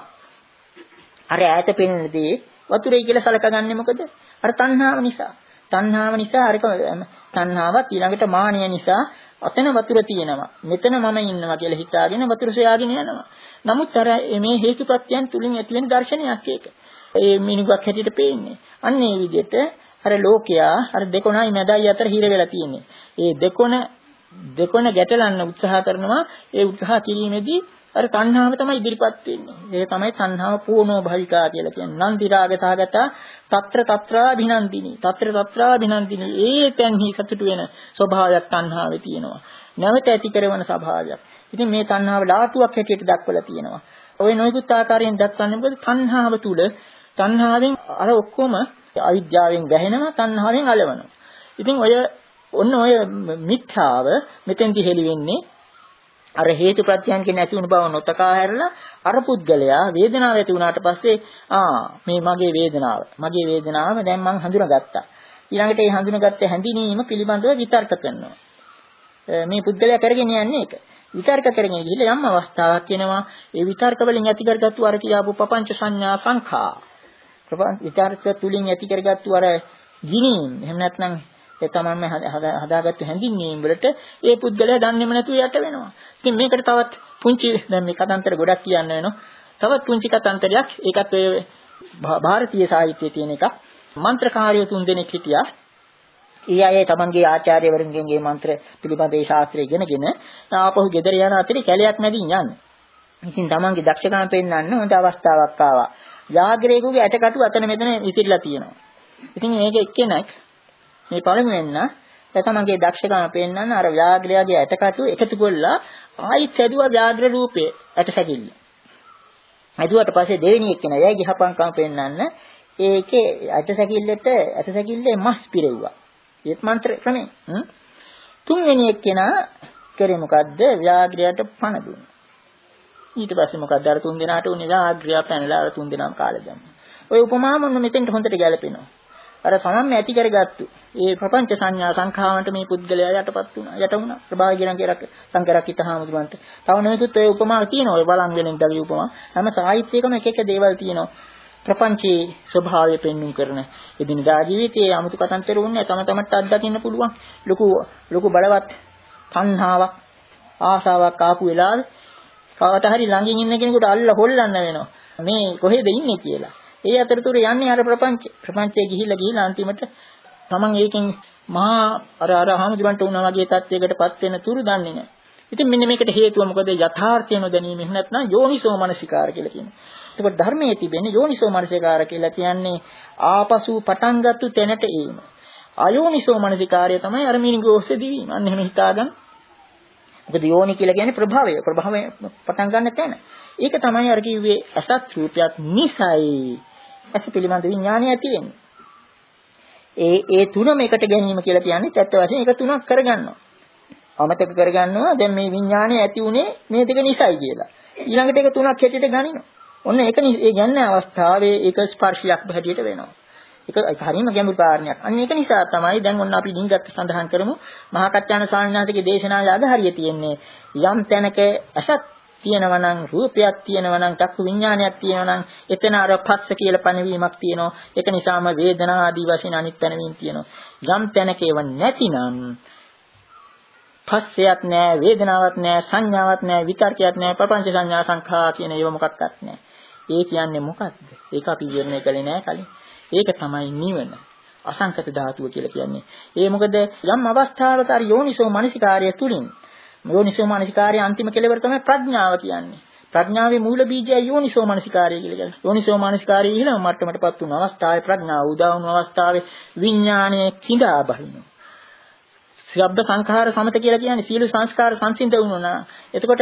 B: අර ඈත පෙනෙනදී වතුරයි කියලා සලකගන්නේ මොකද? අර තණ්හාව නිසා. තණ්හාව නිසා අර තණ්හාවත් ඊළඟට මානය නිසා අතන වතුර තියෙනවා. මෙතන මම ඉන්නවා කියලා හිතාගෙන වතුර සොයාගෙන යනවා. නමුත් අර මේ හේතුප්‍රත්‍යයන් තුලින් ඇති වෙන දර්ශනයක් ඒක. ඒ මිනිගක් හැටියට පේන්නේ. අන්න ඒ විදිහට අර ලෝකයා අර දෙකොණයි මැදයි අතර හිර වෙලා තියෙන්නේ. ඒ දෙකොණ දෙකොණ ගැටලන්න උත්සාහ කරනවා. ඒ උත්සාහ කිරීමේදී අර තණ්හාව තමයි ඉදිරිපත් වෙන්නේ. ඒක තමයි තණ්හාව පූර්ණෝ භවිකා කියලා කියන්නේ. නන්දි රාගසහගත తත්‍ර తත්‍රාභිනන්දිනි. తත්‍ර తත්‍රාභිනන්දිනි. ඒ තැන්හි සතුටු වෙන ස්වභාවයක් තණ්හාවේ තියෙනවා. නැවත ඇති කරන ස්වභාවයක්. ඉතින් මේ තණ්හාව ලාටුවක් හැටියට දක්වලා තියෙනවා. ඔය නොයෙකුත් ආකාරයෙන් දක්වන්නේ මොකද? තණ්හාව තුල තණ්හාවෙන් අර ඔක්කොම අවිද්‍යාවෙන් වැහෙනවා, තණ්හාවෙන් අලවනවා. ඉතින් ඔය ඔන්න ඔය මිත්‍යාව මෙතෙන්දි හෙළි වෙන්නේ අර හේතු ප්‍රත්‍යයන්කින් ඇති වුණ බව නොතකා හැරලා අර පුද්ගලයා වේදනාව ඇති වුණාට පස්සේ ආ මේ මගේ වේදනාව මගේ වේදනාව දැන් මං හඳුනාගත්තා. ඊළඟට ඒ හඳුනාගත්ත හැඳිනීම පිළිබඳව විතර්ක කරනවා. මේ පුද්ගලයා කරගෙන යන්නේ ඒක. විතර්ක කරගෙන ගිහිල්ලා යම් අවස්ථාවක් එනවා. ඒ විතර්ක වලින් ඇති කරගත්තු අර කියාපු පపంచ සංඥා සංඛා. ප්‍රපංච විතර්ක තුලින් ඇති කරගත්තු අර ගිනීම් එහෙම නැත්නම් ඒ තමන්ම හදාගත්තු හැඳින්වීම වලට ඒ පුද්ගලයා දන්නේම නැතුව යට වෙනවා. ඉතින් මේකට තවත් පුංචි දැන් මේ කතාන්තර ගොඩක් කියන්න වෙනවා. තවත් පුංචි කතාන්තරයක් ඒකත් ඔය ಭಾರತೀಯ සාහිත්‍යයේ තියෙන එකක්. මන්ත්‍රකාරයෝ තුන් දෙනෙක් හිටියා. ඒ අය තමන්ගේ ආචාර්යවරුන්ගේ මන්ත්‍ර පිළිබඳ ඒ ශාස්ත්‍රය ඉගෙනගෙන ආපහු ගෙදර යන අතරේ කැලයක් මැදින් යන්නේ. ඉතින් තමන්ගේ දක්ෂකම පෙන්වන්න හොඳ අවස්ථාවක් ආවා. යාග්‍රේකුගේ ඇටකටු අතන මෙතන ඉතිරිලා තියෙනවා. ඉතින් මේක එක්කෙනෙක් මේ පළමුවෙන්න තමන්ගේ දක්ෂකම පෙන්වන්න අර ව්‍යාග්‍රයාගේ ඇටකටු එකතු කරලා ආයිත් හැදුවා ව්‍යාග්‍ර රූපේ ඇටසැකිල්ල. හැදුවට පස්සේ දෙවෙනි එක්කෙනා එයා ගිහපංකම පෙන්වන්න ඒකේ ඇටසැකිල්ලට ඇටසැකිල්ලේ මස් පිරෙව්වා. ඒත් මන්ත්‍ර ක්‍රමේ. තුන්වෙනි එක්කෙනා කරේ මොකද්ද? ව්‍යාග්‍රයට පණ දුන්නා. ඊට පස්සේ මොකද්ද අර තුන් දෙනාට උනේ ව්‍යාග්‍රයා පැනලා අර තුන් දෙනාම කාලේ දැම්මා. ඔය උපමාව මොන මෙතෙන්ට හොඳට ගැලපෙනවා. අර තමන්ම ඇති කරගත්තු ඒ ප්‍රපංච සංඥා සංඛාවන්ට මේ පුද්ගලයා යටපත් වුණා යට වුණා ප්‍රභාගිරන් කියලා සංකරක්කිත හාමුදුරන්ට. තව නොයෙකුත් ඔය උපමා තියෙනවා. ඔය බලන් වෙනින් දගේ උපමා. හැම සාහිත්‍යයකම එක එක දේවල් තියෙනවා. ප්‍රපංචයේ ස්වභාවය පෙන්වුම් කරන එදිනදා ජීවිතයේ 아무තු කතන්තර වුණේ තම තමට අත්දකින්න පුළුවන්. ලොකු ලොකු බලවත් තණ්හාවක් ආසාවක් ආපු වෙලාවේ කාට හරි ළඟින් ඉන්න කෙනෙකුට අල්ල හොල්ලන්න වෙනවා. මේ කොහෙද ඉන්නේ කියලා. ඒ අතරතුර යන්නේ අර ප්‍රපංච ප්‍රපංචයේ ගිහිල්ලා ගිහිල්ලා අන්තිමට තමන් ඒකෙන් මහා අර අර හාමුදුරන්ට වුණා වගේ තත්යකටපත් වෙන තුරු දන්නේ නැහැ. ඉතින් මෙන්න මේකට හේතුව මොකද? යථාර්ථය නොදැනීම. එහෙම නැත්නම් යෝනිසෝ මනසිකාර කියලා කියනවා. එතකොට ධර්මයේ තිබෙන යෝනිසෝ මනසිකාර කියලා කියන්නේ ආපසු පටන්ගත්තු තැනට ඒම. අයෝනිසෝ මනසිකාරය තමයි අර මිනිගෝස්සේ දිවීම. අන්න එහෙම හිතාගන්න. මොකද යෝනි කියලා කියන්නේ ප්‍රභාවය. ප්‍රභාවය පටන් ගන්න තැන. ඒක තමයි අර කිව්වේ අසත් රූපයක් නිසයි. ඇස පිළිබඳ විඥානය ඇති වෙන්නේ. ඒ ඒ තුනම එකට ගැනීම කියලා කියන්නේ ඇත්ත වශයෙන් ඒක තුනක් කරගන්නවා. අමතක කරගන්නවා දැන් මේ විඥානය ඇති උනේ මේ දෙක නිසයි කියලා. ඊළඟට ඒක තුනක් හැටියට ගනිනවා. ඔන්න ඒක ඒ ගන්න අවස්ථාවේ ඒක ස්පර්ශයක් හැටියට වෙනවා. ඒක හරියම ගැඹුරු කාරණයක්. අන්න ඒක නිසා තමයි දැන් ඔන්න අපි ඩිංගත් සඳහන් කරමු. මහා කච්චාන ස්වාමීන් වහන්සේගේ දේශනාවේ අගහරිය තියෙන්නේ යම් තැනක අසත් තියෙනවා නම් රූපයක් තියෙනවා නම් චක්කු විඥානයක් තියෙනවා නම් එතන අර පස්ස කියලා පණවීමක් තියෙනවා. ඒක නිසාම වේදනා ආදී වශයෙන් අනිත් පැනවීම තියෙනවා. යම් තැනක ඒව නැතිනම් පස්සයක් නැහැ, වේදනාවක් නැහැ, සංඥාවක් නැහැ, විතර්කයක් නැහැ, ප්‍රපංච සංඥා සංඛා කියන ඒවා මොකක්වත් නැහැ. ඒ කියන්නේ මොකක්ද? ඒක අපි විවරණය කළේ නැහැ කලින්. ඒක තමයි නිවන. අසංකත ධාතුව කියලා කියන්නේ. ඒ මොකද යම් අවස්ථාවක අර යෝනිසෝ මනසිකාර්යය තුලින් යෝනිසෝ මනසිකාර්යය අන්තිම කෙලවර තමයි ප්‍රඥාව කියන්නේ. ප්‍රඥාවේ මූල බීජය යෝනිසෝ මනසිකාර්යය කියලා කියනවා. යෝනිසෝ මනසිකාර්යය ඉහළම මට්ටමටපත් වුණු අවස්ථාවේ ප්‍රඥාව උදා වුණු අවස්ථාවේ විඥානයේ කිඳා බහිනවා. ශබ්ද සංඛාර සමත කියලා කියන්නේ සියලු සංස්කාර සංසිඳ වුණා. එතකොට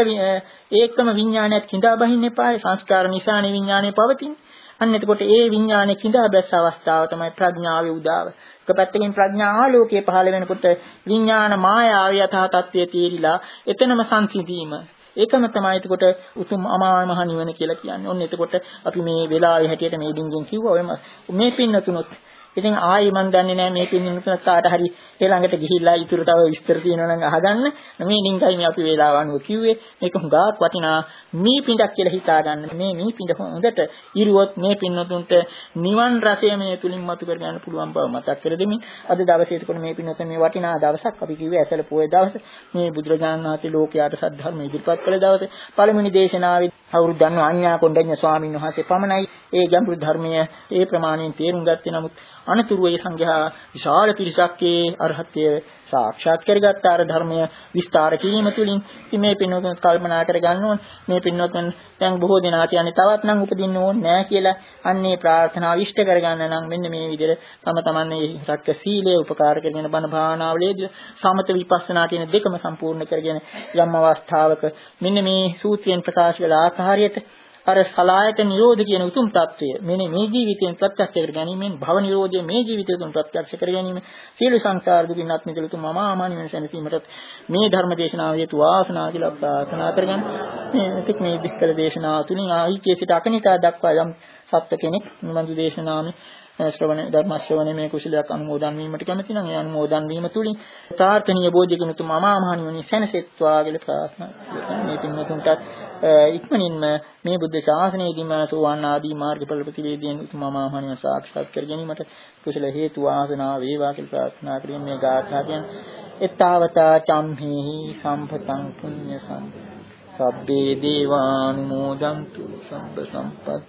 B: ඒකම විඥානයත් කිඳා බහින්න එපායි. සංස්කාර නිසානේ විඥානය පවතින්නේ. අන්න එතකොට ඒ විඥානයේ කිඳා බැස්ස අවස්ථාව තමයි ප්‍රඥාවේ උදාව. එක පැත්තකින් ප්‍රඥා ආලෝකයේ පහළ වෙනකොට විඥාන මායාවේ යථා තත්ත්වයේ තීරිලා එතනම සංසිඳීම. ඒකම තමයි එතකොට උතුම් අමා මහ නිවන කියලා කියන්නේ. ඔන්න එතකොට අපි මේ වෙලාවේ හැටියට මේ ඩිංගෙන් කිව්වා ඔය මේ පින්නතුනොත් ඉතින් ආයි මන් දන්නේ නැහැ මේ පින්නතුනත් කාට හරි ඊළඟට ගිහිල්ලා ඊටු තව විස්තර තියෙනවා නම් අහගන්න. මේ ලින්කයි මේ අපි වේලාව අනුව කිව්වේ. මේක හුඟක් වටිනා මේ පින්ඩක් කියලා හිතා ගන්න. මේ මේ පින්ඩ හොඳට ඉරුවොත් මේ පින්නතුන්ට නිවන් රසය මේ තුලින් මතු කර ගන්න පුළුවන් බව මතක් කර දෙමින් අද දවසේ එතකොට මේ පින්නතුන් මේ වටිනා දවසක් අපි කිව්වේ ඇසල පොයේ දවස. මේ බුදුරජාණන් වහන්සේ ලෝකයට සද්ධර්ම ඉදිරිපත් කළ දවස. පළමුනි දේශනාවේ අවුරුදු දන්න ආඤ්ඤා කොණ්ඩඤ්ඤ ස්වාමීන් වහන්සේ පමණයි ඒ ගැඹුරු ධර්මය ඒ ප්‍රමාණයෙන් තේරුම් ගත්තේ. නමුත් අනතුරු ඒ සංඝයා විශාල පිරිසක් ඒ අරහත්ත්වය සාක්ෂාත් කරගත්ත ආර ධර්මය විස්තර කිරීම තුළින් මේ පින්වත්තුන් කල්පනා කරගන්න ඕන. මේ පින්වත්තුන් දැන් බොහෝ දෙනා කියන්නේ තවත් නම් උපදින්න ඕනේ නැහැ කියලා. අන්නේ ප්‍රාර්ථනාව ඉෂ්ට කරගන්න නම් මෙන්න මේ විදිහට තම තමන්නේ රැක්ක සීලය උපකාර කරගෙන බණ භාවනාවලදී සමත විපස්සනා කියන දෙකම සම්පූර්ණ කරගෙන යම් අවස්ථාවක මෙන්න මේ සූත්‍රයෙන් ප්‍රකාශ කළ ආකාරයට අර සලායත නිරෝධ කියන උතුම් தত্ত্বය මෙන්න මේ ජීවිතයෙන් ප්‍රත්‍යක්ෂ කර ගැනීමෙන් භව නිරෝධය මේ ජීවිතයෙන් ප්‍රත්‍යක්ෂ කර ගැනීම සියලු සංසාර දුකින් අත් මිදෙල තුම අමාමානි වෙනසැනසීමට මේ ධර්ම දේශනාව හේතු වාසනා කියලා ප්‍රාර්ථනා කරගන්න. මේ තික මේ විස්තර දේශනාව තුලින් ආයිකේ සිට අකනිකා දක්වා යම් සත්‍ය කෙනෙක් නිබඳු දේශනාවේ ශ්‍රවණ ධර්ම ශ්‍රවණය මේ කුසලයක් අනුමෝදන් වීමට කැමති නම් ඒ අනුමෝදන් වීම තුලින් ප්‍රාර්ථනීය බෝධිගුණ තුම අමාමහණි වනි සැනසෙත්වා කියලා ප්‍රාර්ථනා කරනවා. මේ පින්වතුන්ට ඉක්මනින්ම මේ බුද්ධ ශාසනයේදීම සෝවාන් ආදී මාර්ගඵල ප්‍රතිවේදීන් උතුම් අමාමහණි සාක්ෂාත් කර ගැනීමට කුසල හේතු වාසනා වේවා කියලා ප්‍රාර්ථනා කරමින් මේ ගාථා කියන එත්තාවතා චම්හි සම්පතං පුඤ්ඤ සම් සබ්බේ දේවානුමෝදන්තු සබ්බ සම්පත්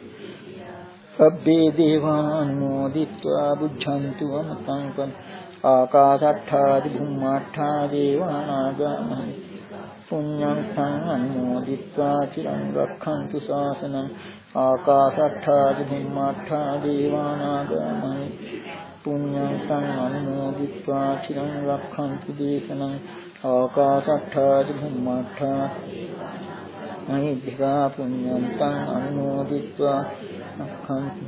B: සබ්බේ දේවානුමෝදිत्वा බුද්ධන්තු අමතං කං ආකාශට්ඨා දිම්මාඨා දේවානාගාමහි පුඤ්ඤං තං අනුමෝදිत्वा චිරං රක්ඛන්තු ශාසනං ආකාශට්ඨා දිම්මාඨා දේවානාගාමහි පුඤ්ඤං තං අනුමෝදිत्वा චිරං රක්ඛන්තු දේශනං ආකාශට්ඨා දිම්මාඨා මහිද්దికා පුඤ්ඤං තං අනුමෝදිत्वा අක්ඛන්ති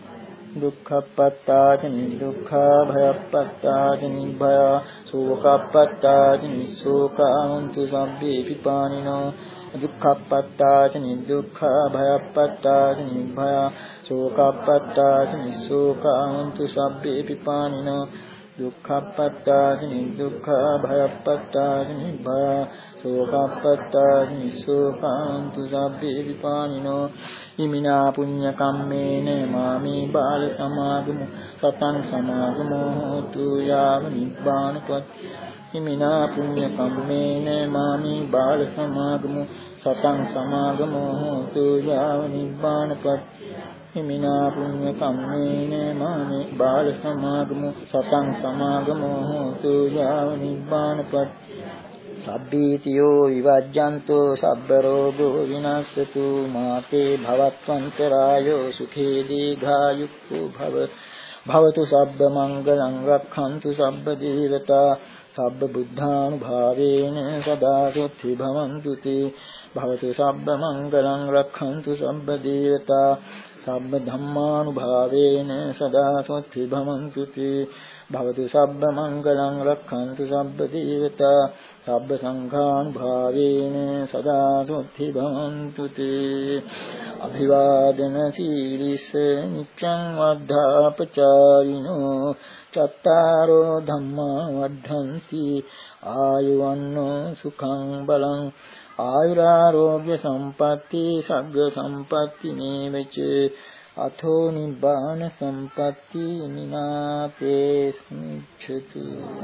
B: දුක්ඛප්පත්තාජනි දුක්ඛා භයප්පත්තාජනි භය සෝකප්පත්තාජනි සෝකාන්තු සබ්බේ පිපානිනෝ දුක්ඛප්පත්තාජනි දුක්ඛා භයප්පත්තාජනි භය සෝකප්පත්තාජනි සෝකාන්තු සබ්බේ පිපානිනෝ දුක්ඛප්පත්තාජනි දුක්ඛා භයප්පත්තාජනි භය සෝකප්පත්තාජනි සෝකාන්තු සබ්බේ විපානිනෝ ඉමිනා පුඤ්ඤ කම්මේන මාමේ බාල සමාගමු සතං සමාගමෝ හෝතු යාව නිබ්බානපත් හිමිනා පුඤ්ඤ කම්මේන මාමි බාල සමාගමු සතං සමාගමෝ හෝතු යාව නිබ්බානපත් හිමිනා පුඤ්ඤ කම්මේන මාමි බාල සමාගමු සතං සමාගමෝ හෝතු යාව නිබ්බානපත් සබ්බීතියෝ විවජ්ජන්තෝ සබ්බ රෝගෝ විනාශතු මාතේ භවත්වන්තරායෝ සුඛේ දීඝායුක්ඛෝ භව භවතු සබ්බ මංගලං රක්ඛන්තු සබ්බ දේවතා සබ්බ බුද්ධානුභාවේන සදා සොත්ති භවන්තු තේ භවතු සබ්බ මංගලං රක්ඛන්තු සබ්බ දේවතා සබ්බ ධම්මානුභාවේන සදා සොත්ති භවන්තු තේ භවතු සබ්බ මංගලං රක්ඛන්තු සබ්බ දේවතා සබ්බ සංඝානුභාවේන සදා සොත්ති භවන්තු තේ අභිවාදන සීලිස නිච්ඡං වද්ධාපචායිනෝ චත්තාරෝ ධම්මා වද්ධන්ති ආයුවන්නෝ සුඛං බලං ආයුරාෝග්‍ය සම්පatti සග්ග සම්පatti නේවච අතෝ නිබ්බාන සම්පatti නිනාතේ සම්ච්ඡතු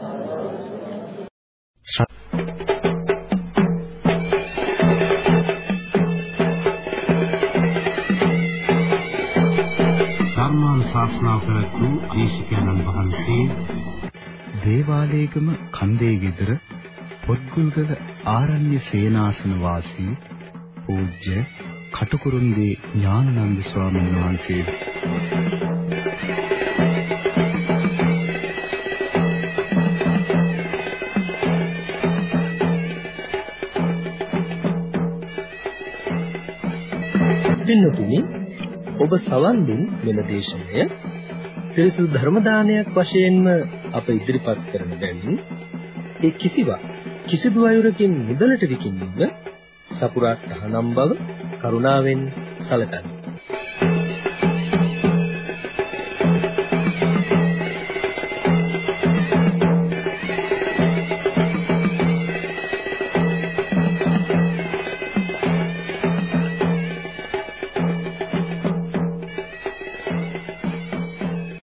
A: ධර්මාන් ශාස්ත්‍රා ප්‍රතු දේශකයන්න් වහන්සේ දේවාලේගම කන්දේ ගෙදර පොත්ගුල්ගල ආරණ්‍ය සේනාසන වාසී පූජ්‍ය කටුකුරුන්දී ඥානানন্দ ස්වාමීන් වහන්සේ
C: පින්නතුනි ඔබ සවන් දුන් මෙල දේශනය පිරිසුදු ධර්ම දානයක් වශයෙන්ම අප ඉදිරිපත් කරන බැවින් ඒ කිසිවක් කිසිදු අයුරකින් මුදලට විකිණීම සපුරා තහනම් බව කරුණාවෙන් සැලකන්න.